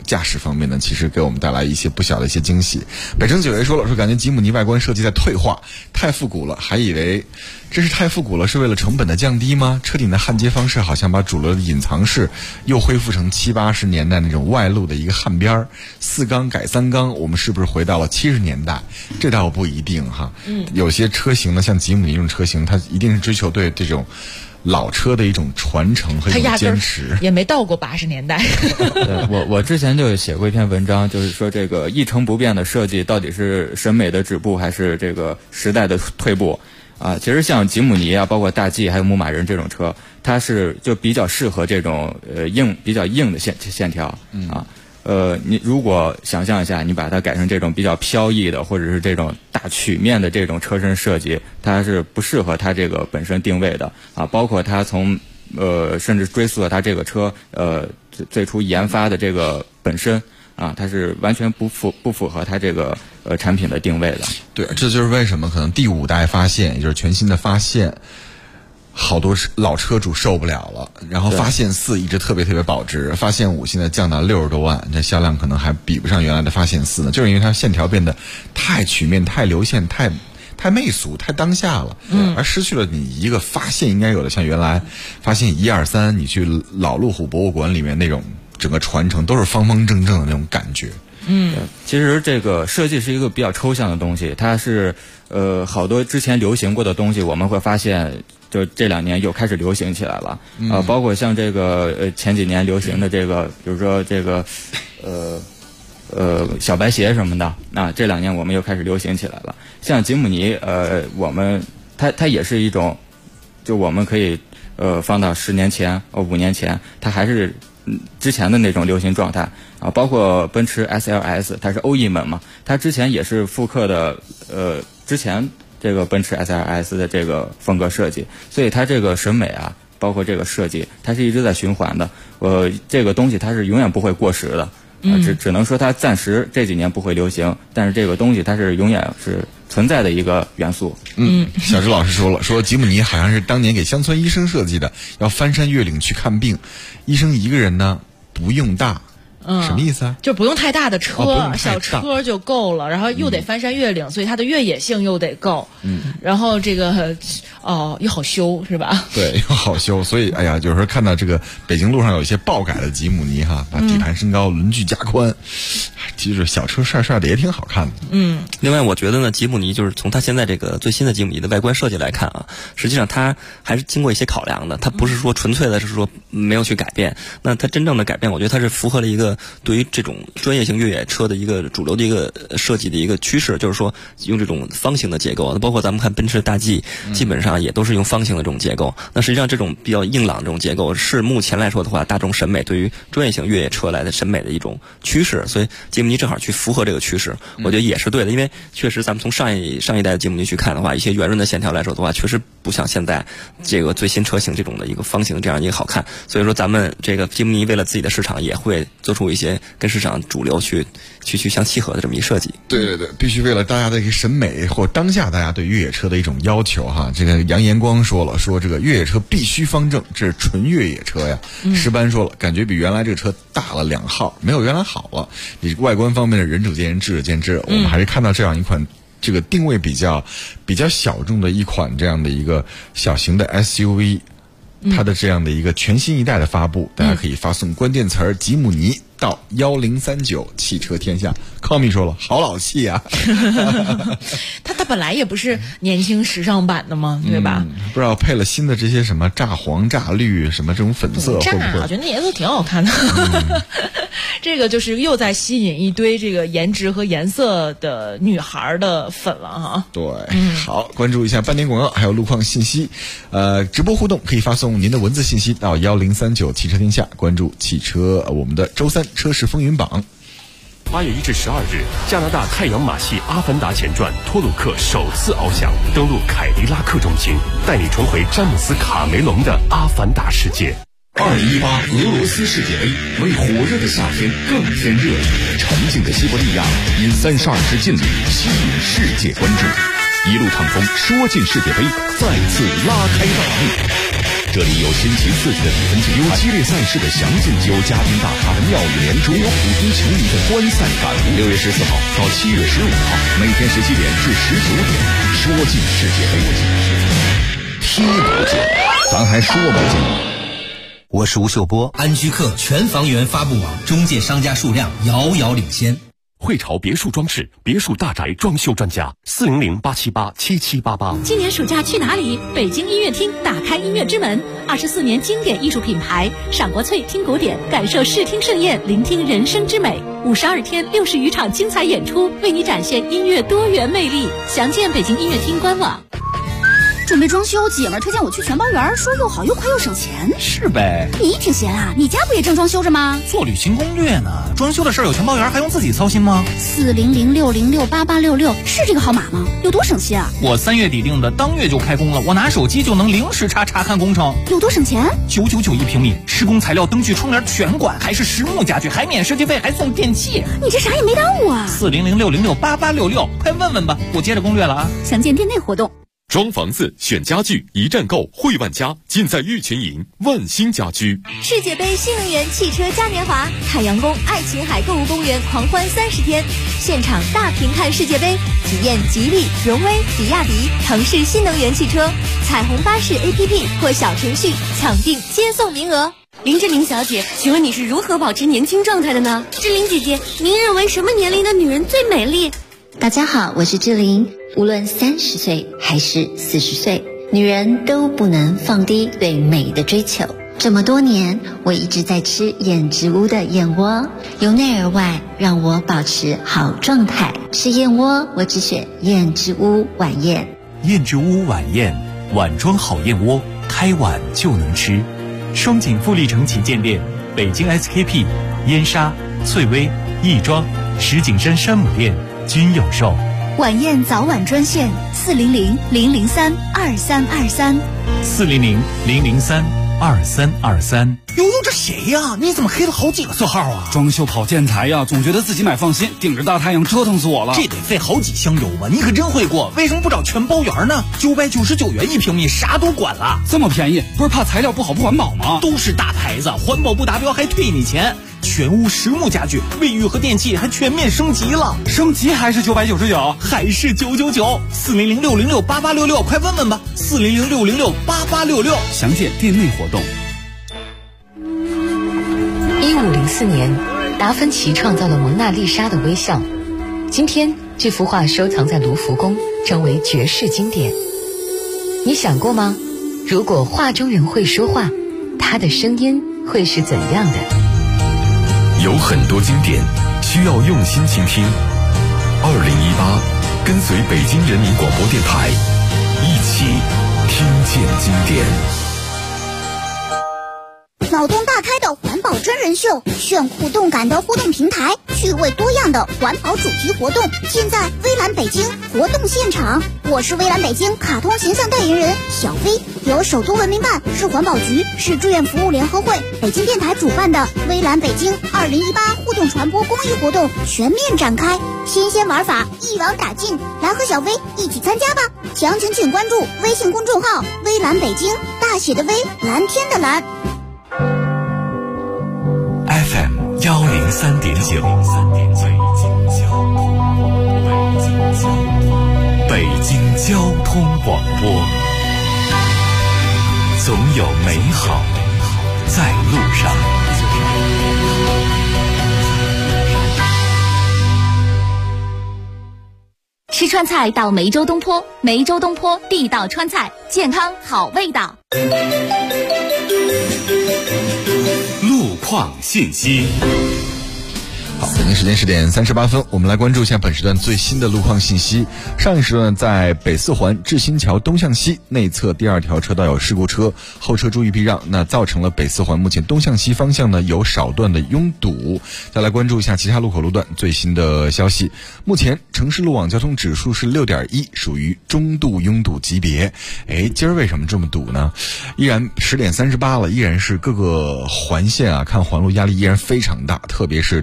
驾驶方面呢，其实给我们带来一些不小的一些惊喜。北城九爷说了，感觉吉姆尼外观设计在退化，太复古了，还以为这是太复古了是为了成本的降低吗？车顶的焊接方式好像把主流的隐藏式又恢复成70、80年代那种外露的一个焊边，4缸改3缸，我们是不是回到了70年代？这倒不一定哈。有些车型呢，像吉姆尼这种车型，它一定是追求对这种老车的一种传承和一种坚持， 也没到过80年代。 我之前就写过一篇文章，就是说这个一成不变的设计到底是审美的止步还是这个时代的退步啊？其实像吉姆尼啊，包括大 G 还有牧马人这种车，它是就比较适合这种比较硬的线条啊。你如果想象一下，你把它改成这种比较飘逸的，或者是这种大曲面的这种车身设计，它是不适合它这个本身定位的啊。包括它从甚至追溯了它这个车最初研发的这个本身啊，它是完全不符合它这个产品的定位的。 对，这就是为什么可能第5代发现，也就是全新的发现，好多老车主受不了了，然后发现4一直特别保值，发现5现在降到60多万，这销量可能还比不上原来的发现4呢，就是因为它线条变得太曲面、太流线、太媚俗、太当下了，而失去了你一个发现应该有的，像原来发现1、2、3，你去老路虎博物馆里面那种整个传承都是方方正正的那种感觉。 其实这个设计是一个比较抽象的东西，它是好多之前流行过的东西，我们会发现就这2年又开始流行起来了包括像这个前几年流行的这个，比如说这个小白鞋什么的，那这2年我们又开始流行起来了。像吉姆尼它也是一种，就我们可以放到10年前5年前，它还是之前的那种流行状态啊。包括奔驰 SLS， 它是欧翼门嘛，它之前也是复刻的之前这个奔驰 SLS 的这个风格设计，所以它这个审美啊，包括这个设计，它是一直在循环的。这个东西它是永远不会过时的。只能说它暂时这几年不会流行，但是这个东西它是永远是存在的一个元素。 小石老师说吉姆尼好像是当年给乡村医生设计的，要翻山越岭去看病，医生一个人呢不用大。什么意思啊？ 就不用太大的车，小车就够了，然后又得翻山越岭，所以它的越野性又得够。然后这个又好修是吧？ 对，又好修，所以哎呀，有时候看到这个北京路上有一些爆改的吉姆尼哈，把底盘升高，轮距加宽，其实小车帅的也挺好看的。 另外我觉得呢，吉姆尼就是从它现在这个最新的吉姆尼的外观设计来看啊，实际上它还是经过一些考量的，它不是说纯粹的是说没有去改变。那它真正的改变，我觉得它是符合了一个对于这种专业性越野车的一个主流的一个设计的一个趋势，就是说用这种方形的结构，包括咱们看奔驰大 G， 基本上也都是用方形的这种结构。那实际上这种比较硬朗的这种结构是目前来说的话，大众审美对于专业性越野车来的审美的一种趋势，所以吉姆尼正好去符合这个趋势，我觉得也是对的。因为确实咱们从上一代的吉姆尼去看的话，一些圆润的线条来说的话，确实不像现在这个最新车型这种的一个方形这样一个好看。所以说咱们这个吉姆尼为了自己的市场，也会做出一些跟市场主流去相契合的这么一设计。 对，必须为了大家的一个审美或当下大家对越野车的一种要求哈。这个杨延光说了，说这个越野车必须方正，这是纯越野车呀。石斑说了，感觉比原来这个车大了2号，没有原来好了。你外观方面的仁者见仁，智者见智，我们还是看到这样一款这个定位比较小众的一款这样的一个小型的 SUV。它的这样的一个全新一代的发布，大家可以发送关键词吉姆尼到1039汽车天下。康米说了，好老气啊！ 它本来也不是年轻时尚版的吗？对吧？ 不知道配了新的这些什么炸黄、炸绿，什么这种粉色，会不会？ 我觉得那颜色挺好看的。这个就是又在吸引一堆这个颜值和颜色的女孩的粉了哈。 对，好，关注一下半点广告，还有路况信息。直播互动可以发送您的文字信息到1039汽车天下，关注汽车我们的周3车市风云榜。 8月1至12日，加拿大太阳马系阿凡达前传托鲁克首次翱翔，登陆凯迪拉克中心，带你重回詹姆斯卡梅隆的阿凡达世界。 2018俄罗斯世界杯为火热的夏天更添热闹，沉静的西伯利亚因32支劲旅吸引世界关注，一路畅风说进世界杯，再次拉开大幕。 这里有新奇刺激的比分竞赛，有激烈赛事的详尽，有嘉宾大咖的妙语连珠，有普通球迷的观赛感悟。6月14号到7月15号，每天17点至19点，说尽世界杯，踢不尽，咱还说不尽。 我是吴秀波，安居客全房源发布网中介商家数量遥遥领先。 汇潮别墅装饰，别墅大宅装修专家，400-878-7788。 今年暑假去哪里？北京音乐厅打开音乐之门，24年经典艺术品牌，赏国粹，听古典，感受视听盛宴，聆听人生之美。52天，60余场精彩演出，为你展现音乐多元魅力。详见北京音乐厅官网。 准备装修，姐们儿推荐我去全包园，说又好又快又省钱。 是呗， 你挺闲啊，你家不也正装修着吗？ 做旅行攻略呢，装修的事儿有全包园还用自己操心吗 ？400-606-8866是这个号码吗？有多省心啊？ 我3月底定的，当月就开工了，我拿手机就能零时差查看工程。 有多省钱 ？999一平米，施工材料、灯具、窗帘全管，还是实木家具，还免设计费，还送电器。 你这啥也没耽误啊 ！400-606-8866，快问问吧，我接着攻略了啊。 详见店内活动。 装房子选家具，一站购汇万家，尽在玉群营万兴家居。 世界杯新能源汽车嘉年华，海洋宫爱琴海购物公园狂欢30天，现场大屏看世界杯，体验吉利、荣威、比亚迪、腾势新能源汽车，彩虹巴士 APP 或小程序抢订接送名额。 林志玲小姐，请问你是如何保持年轻状态的呢？ 志玲姐姐，您认为什么年龄的女人最美丽？ 大家好，我是志玲。无论30岁还是40岁，女人都不能放低对美的追求。这么多年，我一直在吃燕之屋的燕窝，由内而外让我保持好状态。吃燕窝，我只选燕之屋晚宴。 燕之屋晚宴，碗装好燕窝，开碗就能吃。双井富力城旗舰店、北京 SKP、燕莎、翠微、亦庄、石景山山姆店均有售。 晚宴早晚专线400-003-2323 400-003-2323。 悠悠，这谁呀？你怎么黑了好几个色号啊？ 装修跑建材呀，总觉得自己买放心，顶着大太阳折腾死我了。 这得费好几箱油吧？你可真会过，为什么不找全包园呢？999元一平米，啥都管了。 这么便宜，不是怕材料不好不环保吗？ 都是大牌子，环保不达标还退你钱。全屋实木家具，卫浴和电器还全面升级了。 升级还是999， 还是999。400-606-8866，快问问吧。400-606-8866， 详见店内活动。 1504年，达芬奇创造了蒙娜丽莎的微笑。今天，这幅画收藏在卢浮宫，成为绝世经典。你想过吗？如果画中人会说话，他的声音会是怎样的？ 有很多经典需要用心倾听。2018，跟随北京人民广播电台，一起听见经典。 脑洞大开的环保真人秀，炫酷动感的互动平台，趣味多样的环保主题活动，尽在微蓝北京活动现场。我是微蓝北京卡通形象代言人小薇，由首都文明办、市环保局、市志愿服务联合会、北京电台主办的微蓝北京2018互动传播公益活动全面展开，新鲜玩法一网打尽，来和小薇一起参加吧！详情请关注微信公众号微蓝北京，大写的微，蓝天的蓝。 FM 103.9，北京交通广播，总有美好在路上。 吃川菜到梅州东坡，梅州东坡地道川菜，健康好味道。 路况信息。 好，北京时间10点38分，我们来关注一下本时段最新的路况信息。上一时段在北四环志新桥东向西内侧第2条车道有事故车，后车注意避让，那造成了北四环目前东向西方向呢有少段的拥堵。再来关注一下其他路口路段最新的消息。目前城市路网交通指数是6.1，属于中度拥堵级别。今儿为什么这么堵呢？依然10点38了，依然是各个环线啊，看环路压力依然非常大，特别是东西2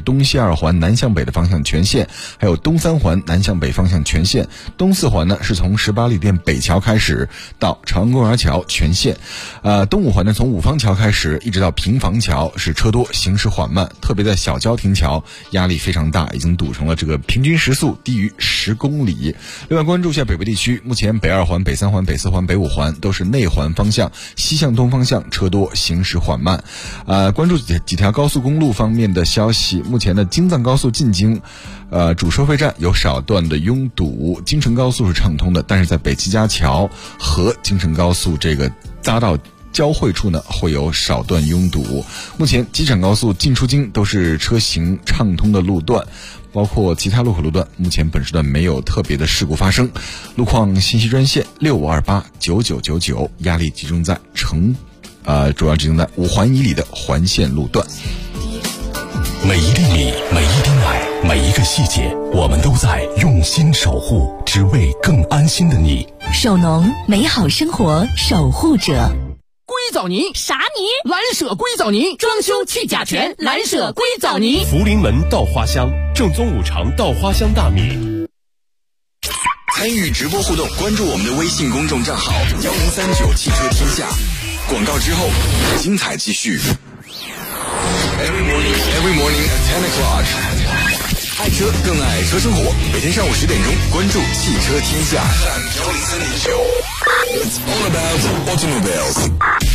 2环南向北的方向全线，还有东3环南向北方向全线。东4环呢是从18里店北桥开始到朝阳公园桥全线。东5环呢从五方桥开始一直到平房桥是车多行驶缓慢，特别在小郊亭桥压力非常大，已经堵成了这个平均时速低于10公里。另外关注一下北部地区，目前北2环、北3环、北4环、北5环都是内环方向西向东方向车多行驶缓慢。关注几条高速公路方面的消息，目前的京藏高速进京主收费站有少段的拥堵，京承高速是畅通的，但是在北齐家桥和京承高速这个匝道交汇处呢会有少段拥堵。目前机场高速进出京都是车行畅通的路段，包括其他路口路段目前本时段没有特别的事故发生。路况信息专线65289999，压力集中在主要集中在5环以里的环线路段。 每一粒米，每一滴奶，每一个细节，我们都在用心守护，只为更安心的你。 手农，美好生活守护者。 硅藻泥啥泥？ 蓝舍硅藻泥，装修去甲醛，蓝舍硅藻泥。 福临门稻花香，正宗五常稻花香大米。 参与直播互动，关注我们的微信公众账号1039汽车天下。广告之后，精彩继续。Every morning at 10 o'clock。爱车更爱车生活，每天上午10点钟，关注汽车天下。It's all about automobiles。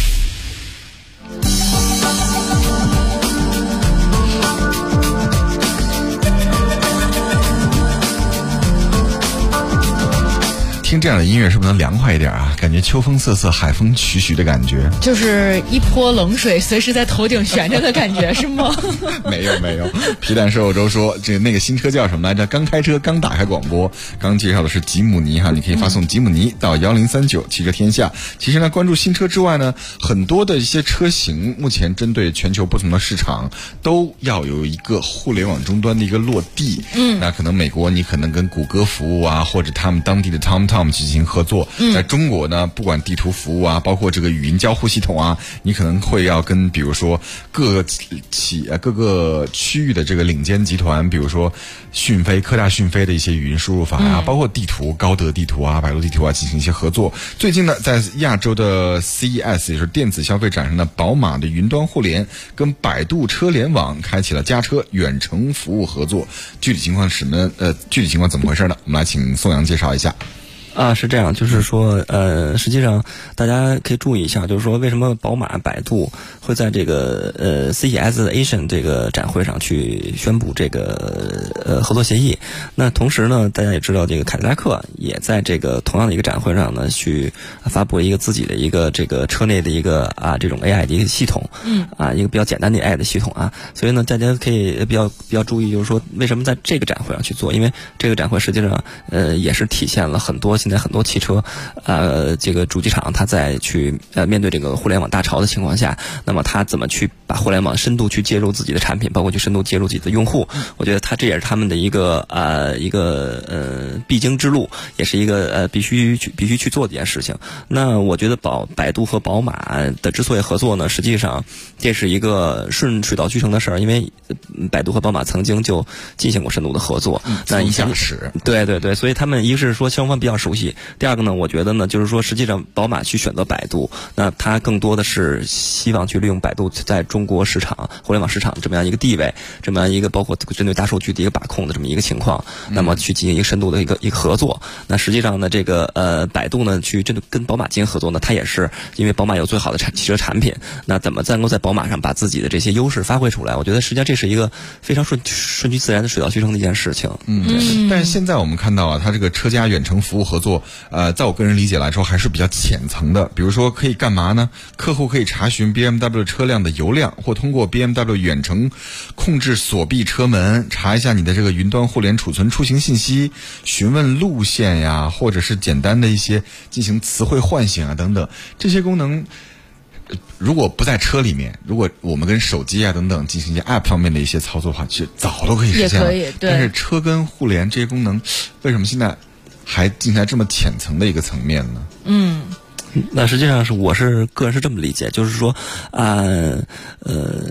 听这样的音乐是不是能凉快一点啊？感觉秋风瑟瑟，海风徐徐的感觉， 就是一泼冷水随时在头顶悬着的感觉是吗？ 没有，皮蛋瘦肉粥说那个新车叫什么来着？刚开车刚打开广播，刚介绍的是吉姆尼哈，你可以发送吉姆尼到1039汽车天下。其实呢，关注新车之外呢，很多的一些车型目前针对全球不同的市场都要有一个互联网终端的一个落地。那可能美国你可能跟谷歌服务啊，或者他们当地的 TomTom进行合作。在中国呢，不管地图服务啊，包括这个语音交互系统啊，你可能会要跟比如说各个区域的这个领先集团，比如说科大讯飞的一些语音输入法啊，包括地图高德地图啊、百度地图啊进行一些合作。最近呢，在亚洲的 CES 也就是电子消费展上呢，宝马的云端互联跟百度车联网开启了加车远程服务合作。具体情况是什么？具体情况怎么回事呢？我们来请宋阳介绍一下。 是这样，就是说，实际上大家可以注意一下，就是说为什么宝马、百度会在这个CES Asian 这个展会上去宣布这个合作协议。那同时呢，大家也知道，这个凯迪拉克也在这个同样的一个展会上呢，去发布一个自己的一个这个车内的一个这种 AI 的一个系统，一个比较简单的 AI 的系统啊。所以呢，大家可以比较注意，就是说为什么在这个展会上去做？因为这个展会实际上也是体现了现在很多汽车这个主机厂它在去面对这个互联网大潮的情况下，那么它怎么去把互联网深度去介入自己的产品，包括去深度介入自己的用户，我觉得这也是他们的一个必经之路，也是一个必须去做的一件事情。那我觉得百度和宝马的之所以合作呢，实际上这是一个顺水到渠成的事儿，因为百度和宝马曾经就进行过深度的合作。那以前对，所以他们一个是说双方比较熟悉，第二个呢，我觉得呢，就是说实际上宝马去选择百度，那它更多的是希望去利用百度在中国市场互联网市场这么样一个地位，这么样一个包括针对大数据的一个把控的这么一个情况，那么去进行一个深度的一个合作。那实际上呢，这个百度呢去针对跟宝马进行合作呢，它也是因为宝马有最好的汽车产品，那怎么能够在宝马上把自己的这些优势发挥出来？我觉得实际上这是一个非常顺其自然的水到渠成的一件事情。 但是现在我们看到它这个车家远程服务合作，在我个人理解来说还是比较浅层的。比如说可以干嘛呢？客户可以查询 BMW 车辆的油量，或通过 BMW 远程控制锁闭车门，查一下你的这个云端互联储存出行信息，询问路线呀，或者是简单的一些进行词汇唤醒啊等等。这些功能如果不在车里面，如果我们跟手机啊等等进行一些 App 方面的一些操作的话，其实早都可以实现了。 也可以，对。 但是车跟互联这些功能，为什么现在还进行这么浅层的一个层面呢？ 那实际上我个人是这么理解，就是说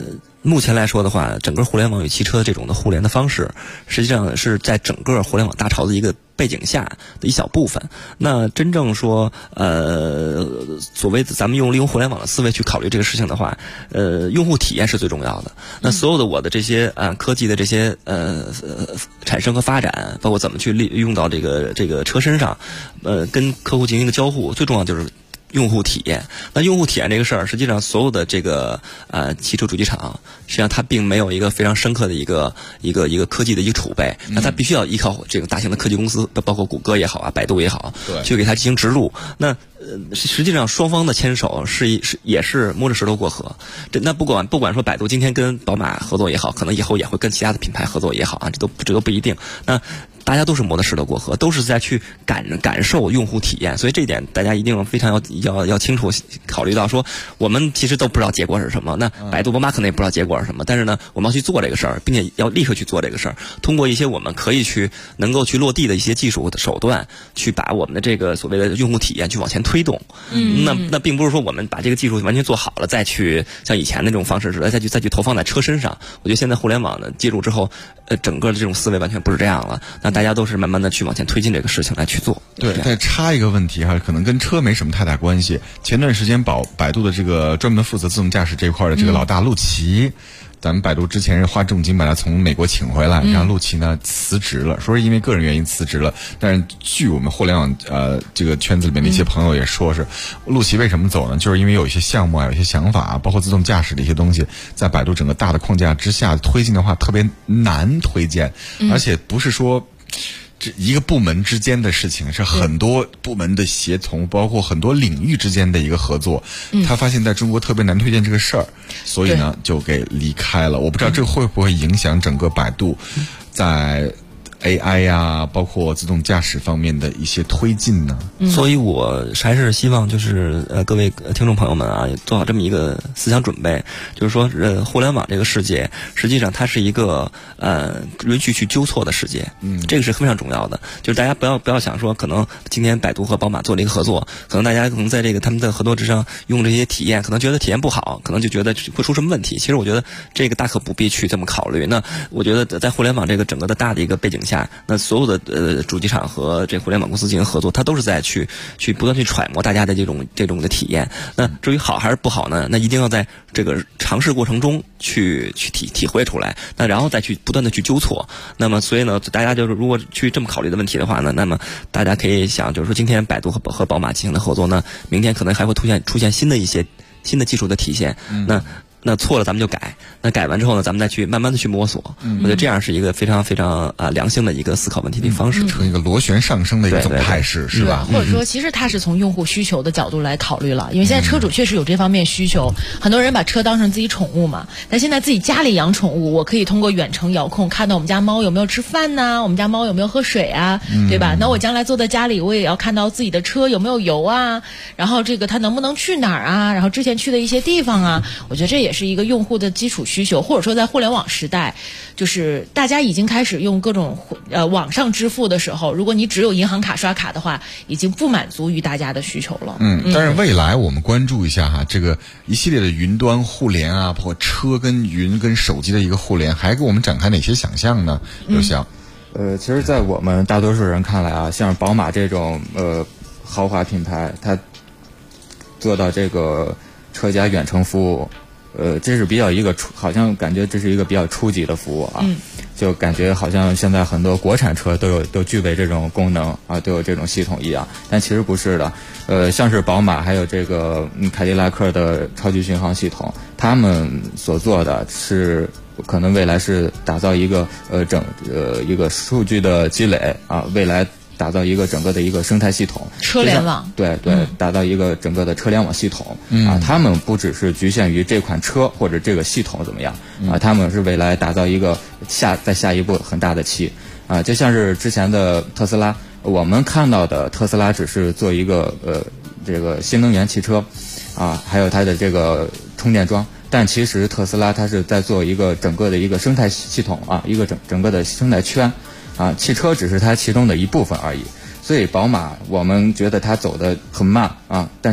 目前来说的话，整个互联网与汽车的这种的互联的方式，实际上是在整个互联网大潮的一个背景下的一小部分。那真正说所谓的咱们利用互联网的思维去考虑这个事情的话，用户体验是最重要的。那所有的我的这些科技的这些产生和发展，包括怎么去利用到这个车身上，跟客户进行一个交互，最重要就是用户体验。那用户体验这个事儿，实际上所有的这个汽车主机厂，实际上它并没有一个非常深刻的一个科技的一个储备，那它必须要依靠这个大型的科技公司，包括谷歌也好啊，百度也好，去给它进行植入。那实际上双方的牵手也是摸着石头过河。那不管说百度今天跟宝马合作也好，可能以后也会跟其他的品牌合作也好啊，这都不一定。那大家都是摸着石头过河，都是在去感受用户体验，所以这一点大家一定非常要清楚考虑到，说我们其实都不知道结果是什么，那百度宝马可能也不知道结果是什么，但是呢，我们要去做这个事儿，并且要立刻去做这个事儿，通过一些我们可以能够去落地的一些技术的手段，去把我们的这个所谓的用户体验去往前推动。那并不是说我们把这个技术完全做好了，再去像以前那种方式似的再去投放在车身上。我觉得现在互联网呢介入之后，整个的这种思维完全不是这样了。那大家都是慢慢的去往前推进这个事情来去做。 对，再插一个问题哈，可能跟车没什么太大关系。前段时间百度的这个专门负责自动驾驶这一块的这个老大陆琪，咱们百度之前是花重金把他从美国请回来，然后陆琪呢辞职了，说是因为个人原因辞职了。但是据我们互联网这个圈子里面的一些朋友也说是，陆琪为什么走呢？就是因为有一些项目有一些想法包括自动驾驶的一些东西，在百度整个大的框架之下推进的话，特别难推荐，而且不是说这一个部门之间的事情，是很多部门的协同，包括很多领域之间的一个合作。他发现在中国特别难推荐这个事儿，所以呢就给离开了。我不知道这会不会影响整个百度在AI 呀，包括自动驾驶方面的一些推进呢？ 所以我还是希望就是各位听众朋友们啊，做好这么一个思想准备，就是说互联网这个世界实际上它是一个允许去纠错的世界，这个是非常重要的。就是大家不要想说可能今天百度和宝马做了一个合作，可能大家可能在这个他们的合作之上用这些体验，可能觉得体验不好，可能就觉得会出什么问题。其实我觉得这个大可不必去这么考虑。那我觉得在互联网这个整个的大的一个背景下，那所有的主机厂和这互联网公司进行合作，它都是在去不断去揣摩大家的这种的体验。那至于好还是不好呢？那一定要在这个尝试过程中去体会出来，那然后再去不断的去纠错。那么所以呢，大家就是如果去这么考虑的问题的话呢，那么大家可以想，就是说今天百度和宝马进行的合作呢，明天可能还会出现新的技术的体现。那错了咱们就改，那改完之后呢，咱们再去慢慢的去摸索。我觉得这样是一个非常非常良性的一个思考问题的方式， 成一个螺旋上升的一个总态势，是吧？ 或者说，其实它是从用户需求的角度来考虑了，因为现在车主确实有这方面需求，很多人把车当成自己宠物嘛。但现在自己家里养宠物，我可以通过远程遥控看到我们家猫有没有吃饭呐，我们家猫有没有喝水啊，对吧？那我将来坐在家里，我也要看到自己的车有没有油啊，然后这个它能不能去哪儿啊，然后之前去的一些地方啊，我觉得这也是一个用户的基础需求，或者说在互联网时代，就是大家已经开始用各种网上支付的时候，如果你只有银行卡刷卡的话，已经不满足于大家的需求了。 但是未来我们关注一下哈，这个一系列的云端互联啊，包括车跟云跟手机的一个互联，还给我们展开哪些想象呢？刘翔， 其实，在我们大多数人看来啊，像宝马这种豪华品牌，它做到这个车家远程服务。这是比较好像感觉这是一个比较初级的服务啊，就感觉好像现在很多国产车都具备这种功能啊，都有这种系统一样，但其实不是的。像是宝马还有这个凯迪拉克的超级巡航系统，他们所做的是可能未来是打造一个一个数据的积累啊，未来打造一个整个的一个生态系统， 车联网， 对，打造一个整个的车联网系统啊。他们不只是局限于这款车或者这个系统怎么样啊，他们是未来打造一个再下一步很大的棋啊。就像是之前的特斯拉，我们看到的特斯拉只是做一个这个新能源汽车啊，还有它的这个充电桩，但其实特斯拉它是在做一个整个的一个生态系统啊，一个整个的生态圈。啊，汽车只是它其中的一部分而已，所以宝马我们觉得它走得很慢啊，但是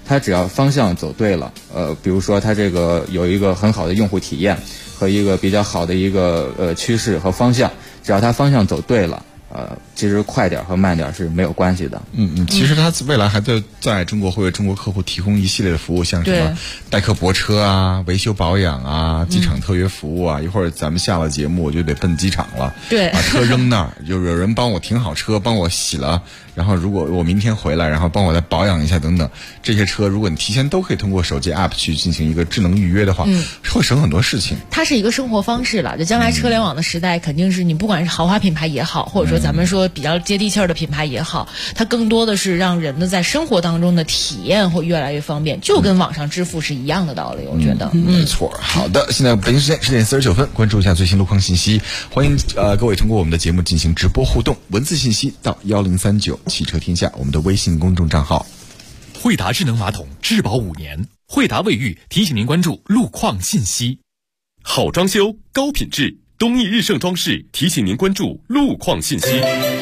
它只要方向走对了，比如说它这个有一个很好的用户体验和一个比较好的一个趋势和方向，只要它方向走对了。其实快点和慢点是没有关系的。 其实它未来还在中国会为中国客户提供一系列的服务，像什么代客泊车啊、维修保养啊、机场特约服务啊。一会儿咱们下了节目，我就得奔机场了， 对， 把车扔那儿，有人帮我停好车，帮我洗了，然后如果我明天回来，然后帮我再保养一下等等。这些车如果你提前都可以通过手机 app 去进行一个智能预约的话，会省很多事情。 它是一个生活方式了，就将来车联网的时代，肯定是你不管是豪华品牌也好，或者说咱们说比较接地气儿的品牌也好，它更多的是让人的在生活当中的体验会越来越方便，就跟网上支付是一样的道理。我觉得， 没错。好的，现在北京时间10:49，关注一下最新路况信息。欢迎各位通过我们的节目进行直播互动，文字信息到1039汽车天下我们的微信公众账号。 惠达智能马桶质保5年，惠达卫浴提醒您关注路况信息。好装修，高品质，东益日盛装饰提醒您关注路况信息。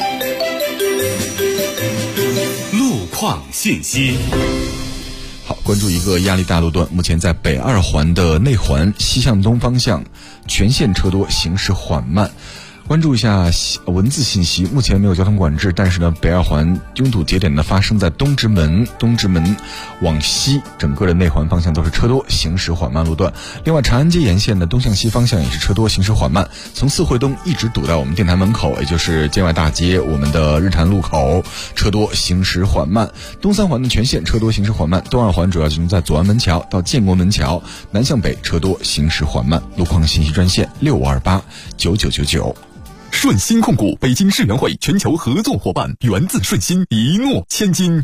路况信息。 好，关注一个压力大路段，目前在北2环的内环西向东方向全线车多，行驶缓慢。关注一下文字信息，目前没有交通管制，但是呢，北2环拥堵节点呢发生在东直门往西，整个的内环方向都是车多，行驶缓慢路段。另外，长安街沿线的东向西方向也是车多，行驶缓慢，从四惠东一直堵到我们电台门口，也就是建外大街我们的日坛路口，车多，行驶缓慢。东3环的全线车多，行驶缓慢。东2环主要集中在左安门桥到建国门桥，南向北车多，行驶缓慢。路况信息专线65289999。 顺鑫控股北京世园会全球合作伙伴，源自顺鑫，一诺千金。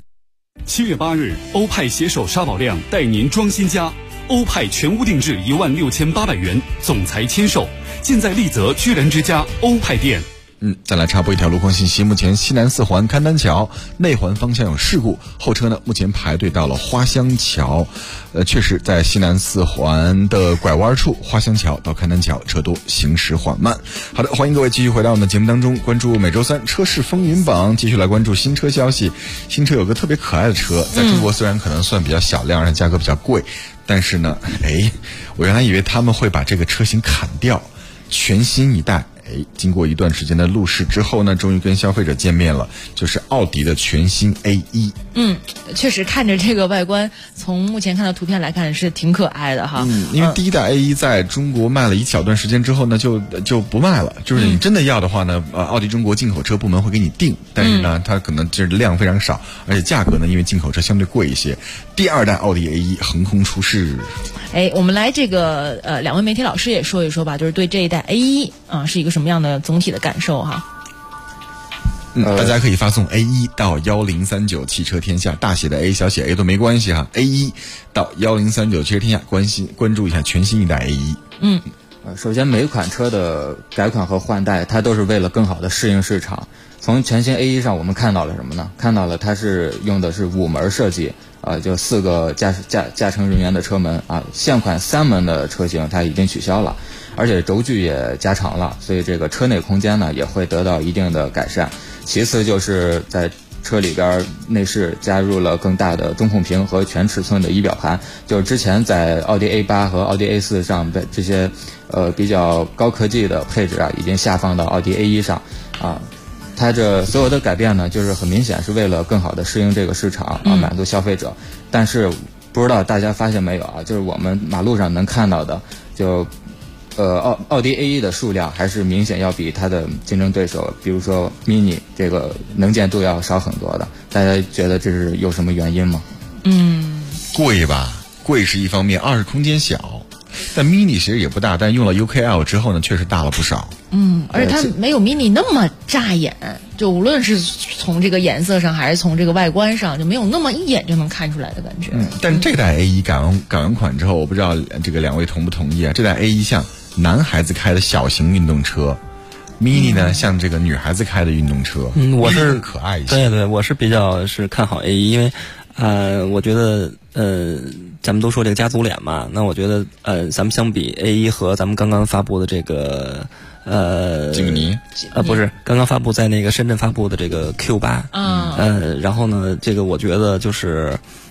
7月8日，欧派携手沙宝亮带您装新家，欧派全屋定制16800元，总裁签售，尽在丽泽居然之家欧派店。 再来插播一条路况信息，目前西南4环勘丹桥内环方向有事故，后车呢目前排队到了花乡桥，确实在西南4环的拐弯处，花乡桥到勘丹桥车多，行驶缓慢。好的，欢迎各位继续回到我们的节目当中，关注每周3车市风云榜，继续来关注新车消息。新车有个特别可爱的车，在中国虽然可能算比较小量，而且价格比较贵，但是呢，我原来以为他们会把这个车型砍掉，全新一代。经过一段时间的路试之后呢，终于跟消费者见面了，就是奥迪的全新 A1。 确实看着这个外观，从目前看到图片来看是挺可爱的哈。 因为第一代 A1 在中国卖了一小段时间之后呢，就不卖了。就是你真的要的话呢，奥迪中国进口车部门会给你定，但是呢，它可能就是量非常少，而且价格呢，因为进口车相对贵一些。第2代奥迪 A1 横空出世。 我们来这个两位媒体老师也说一说吧，就是对这一代 A1 是一个什么样的总体的感受哈。 大家可以发送 A1 到1039汽车天下，大写的 A 小写 A 都没关系哈。A1 到1039汽车天下，关注一下全新一代 A1。 首先每款车的改款和换代，它都是为了更好的适应市场。从全新 A1 上我们看到了什么呢？看到了它是用的是5门设计，就4个驾乘人员的车门啊，现款3门的车型它已经取消了，而且轴距也加长了，所以这个车内空间呢也会得到一定的改善。其次就是在车里边内饰加入了更大的中控屏和全尺寸的仪表盘，就是之前在奥迪 A8 和奥迪 A4 上的这些比较高科技的配置已经下放到奥迪 A1 上啊。它这所有的改变呢，就是很明显是为了更好的适应这个市场满足消费者。但是不知道大家发现没有就是我们马路上能看到的，就奥迪 A1 的数量还是明显要比它的竞争对手，比如说 Mini 这个能见度要少很多的。大家觉得这是有什么原因吗？ 贵吧，贵是一方面，二是空间小。但 Mini 其实也不大，但用了 UKL 之后呢，确实大了不少。 而且它没有 Mini 那么扎眼，就无论是从这个颜色上还是从这个外观上，就没有那么一眼就能看出来的感觉。 但这代 A1 改完款之后，我不知道这个两位同不同意啊？这代 A1 像男孩子开的小型运动车，Mini 呢像这个女孩子开的运动车。 我是可爱一些。 对，我是比较看好 A1，因为我觉得咱们都说这个家族脸嘛，那我觉得咱们相比 A1 和咱们刚刚发布的这个吉姆尼不是刚刚发布在那个深圳发布的这个 Q8，然后呢，这个我觉得就是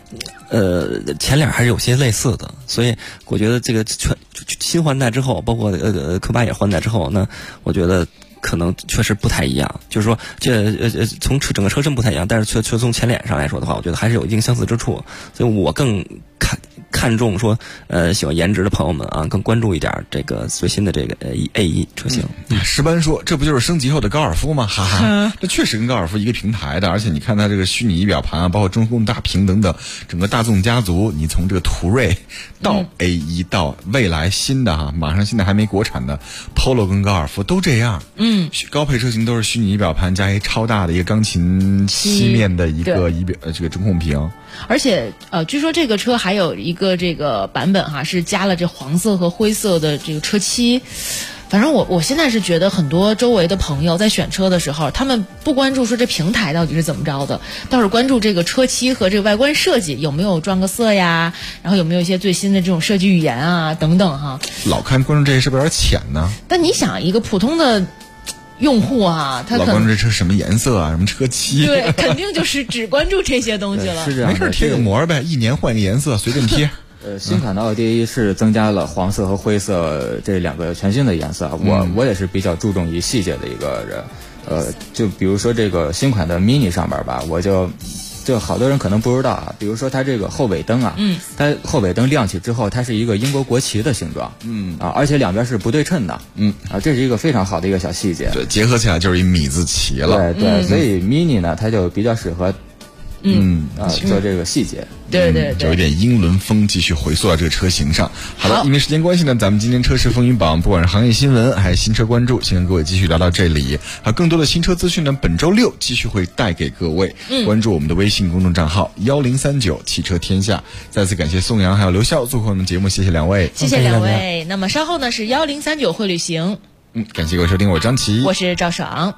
前脸还是有些类似的，所以我觉得这个新换代之后，包括Q8也换代之后，那我觉得可能确实不太一样。就是说，从整个车身不太一样，但是却从前脸上来说的话，我觉得还是有一定相似之处。所以我更看重说，喜欢颜值的朋友们啊，更关注一点这个最新的这个A1车型。 石斑说，这不就是升级后的高尔夫吗？哈哈，这确实跟高尔夫一个平台的，而且你看它这个虚拟仪表盘啊，包括中控大屏等等，整个大众家族，你从这个途锐到 A1 到未来新的哈，马上现在还没国产的 Polo 跟高尔夫都这样。高配车型都是虚拟仪表盘加一超大的一个钢琴漆面的一个仪表这个中控屏。 而且据说这个车还有一个这个版本哈，是加了这黄色和灰色的这个车漆。反正我现在是觉得很多周围的朋友在选车的时候，他们不关注说这平台到底是怎么着的，倒是关注这个车漆和这个外观设计有没有撞个色呀，然后有没有一些最新的这种设计语言啊等等哈。 老看关注这些是不是有点浅呢？ 但你想一个普通的用户啊，他老关注这车什么颜色啊，什么车漆， 对，肯定就是只关注这些东西了。 是这样， 没事贴个膜呗，一年换一个颜色，随便贴。 新款的奥迪是增加了黄色和灰色这两个全新的颜色。我也是比较注重于细节的一个人。就比如说这个新款的 Mini 上面吧，我就好多人可能不知道啊，比如说它这个后尾灯啊，它后尾灯亮起之后，它是一个英国国旗的形状，而且两边是不对称的，这是一个非常好的一个小细节。 对，结合起来就是一米字旗了。 对，所以 Mini 呢，它就比较适合。做这个细节， 对， 就有点英伦风，继续回溯到这个车型上。好了，因为时间关系呢，咱们今天车市风云榜，不管是行业新闻还是新车关注，先跟各位继续聊到这里。还有更多的新车资讯呢，本周六继续会带给各位。关注我们的微信公众账号1039汽车天下。再次感谢宋阳还有刘笑做客我们节目，谢谢两位， 谢谢两位。那么稍后呢是1039会旅行。 感谢各位收听，我是张琪， 我是赵爽。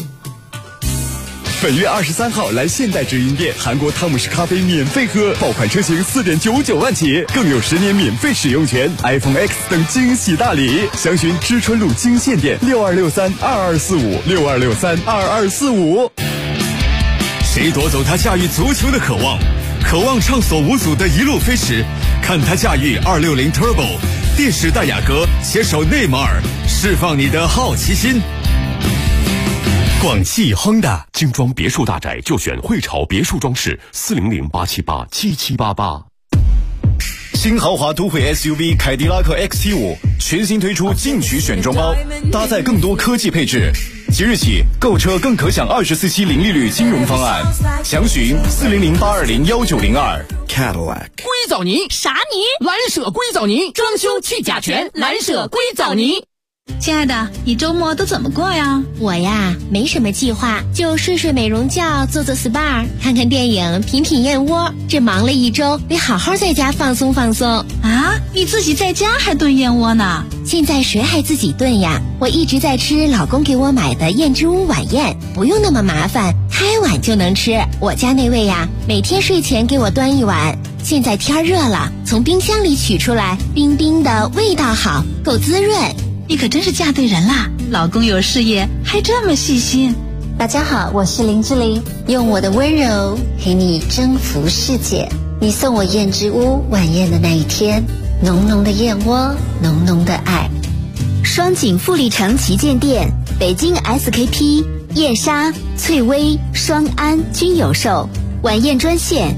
本月23号来现代直营店，韩国汤姆士咖啡免费喝，爆款车型4.99万起，更有10年免费使用权 ，iPhone X 等惊喜大礼。详询知春路金线店62632245，62632245。谁夺走他驾驭足球的渴望？渴望畅所无阻的一路飞驰，看他驾驭260 Turbo， 电使戴雅阁携手内马尔，释放你的好奇心。广汽亨达精装别墅大宅就选汇潮别墅装饰，400-878-7788。新豪华都会 SUV 凯迪拉克 XT5 全新推出进取选装包，搭载更多科技配置。即日起购车更可享24期零利率金融方案，详询400-820-1902。Cadillac 硅藻泥啥泥？蓝舍硅藻泥，装修去甲醛，蓝舍硅藻泥。 亲爱的，你周末都怎么过呀？ 我呀，没什么计划，就睡睡美容觉，做做 SPA， 看看电影，品品燕窝。这忙了一周，得好好在家放松放松啊！你自己在家还炖燕窝呢？ 现在谁还自己炖呀？我一直在吃老公给我买的燕之屋晚宴，不用那么麻烦，开碗就能吃。我家那位呀，每天睡前给我端一碗。现在天热了，从冰箱里取出来，冰冰的，味道好，够滋润。 你可真是嫁对人啦！老公有事业，还这么细心。 大家好，我是林志玲，用我的温柔陪你征服世界。你送我燕之屋晚宴的那一天，浓浓的燕窝，浓浓的爱。 双井富力城旗舰店、北京 SKP、燕莎、翠微、双安均有售。晚宴专线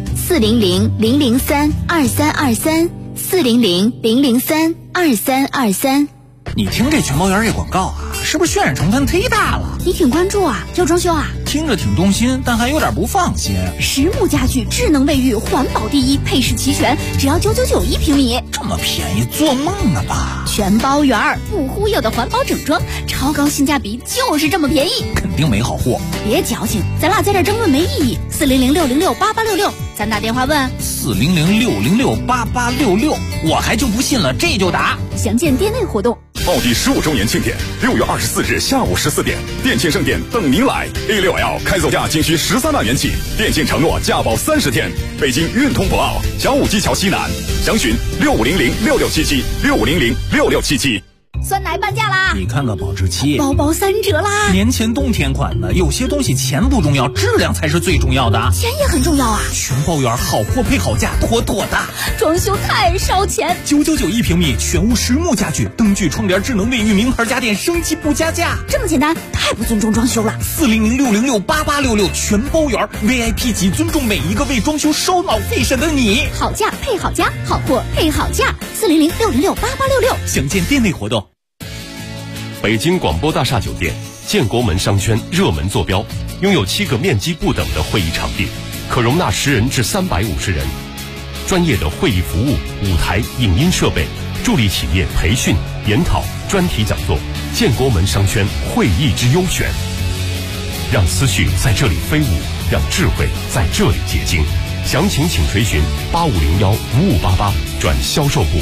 400-003-2323，400-003-2323。 你听这全猫园这广告啊，是不是渲染成分忒大了？ 你挺关注啊，要装修啊？ 听着挺动心，但还有点不放心。 实木家具，智能卫浴，环保第一，配饰齐全，只要999一平米， 这么便宜，做梦呢吧？ 全包圆儿，不忽悠的环保整装，超高性价比，就是这么便宜， 肯定没好货。 别矫情，咱俩在这争论没意义。400-606-8866，咱打电话问。 400-606-8866，我还就不信了，这就打。 详见店内活动。 奥迪15周年庆典，6月24日下午14点，店庆盛典等您来。A6L 开走价仅需13万元起，店庆承诺价保30天。北京运通博奥，小武基桥西南，详询65006677，65006677。 酸奶半价啦！ 你看看保质期， 包包3折啦！ 年前冬天款的，有些东西钱不重要，质量才是最重要的。 钱也很重要啊！ 全包圆，好货配好价，妥妥的。 装修太烧钱 ，999一平米，全屋实木家具，灯具、窗帘、智能卫浴，名牌家电，升级不加价。 这么简单，太不尊重装修了。 400-606-8866，全包圆 ，VIP 级，尊重每一个为装修烧脑费神的你。 好价配好家，好货配好价。400-606-8866， 详见店内活动。 北京广播大厦酒店建国门商圈热门坐标，拥有7个面积不等的会议场地，可容纳10人至350人。专业的会议服务、舞台、影音设备，助力企业培训、研讨、专题讲座。建国门商圈会议之优选，让思绪在这里飞舞，让智慧在这里结晶。详情请垂询8501-5588转销售部。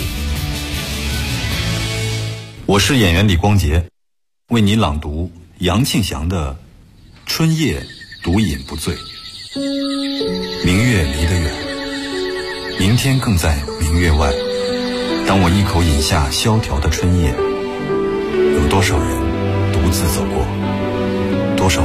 我是演员李光洁，为你朗读杨庆祥的《春夜独饮不醉》。明月离得远，明天更在明月外。当我一口饮下萧条的春夜，有多少人独自走过？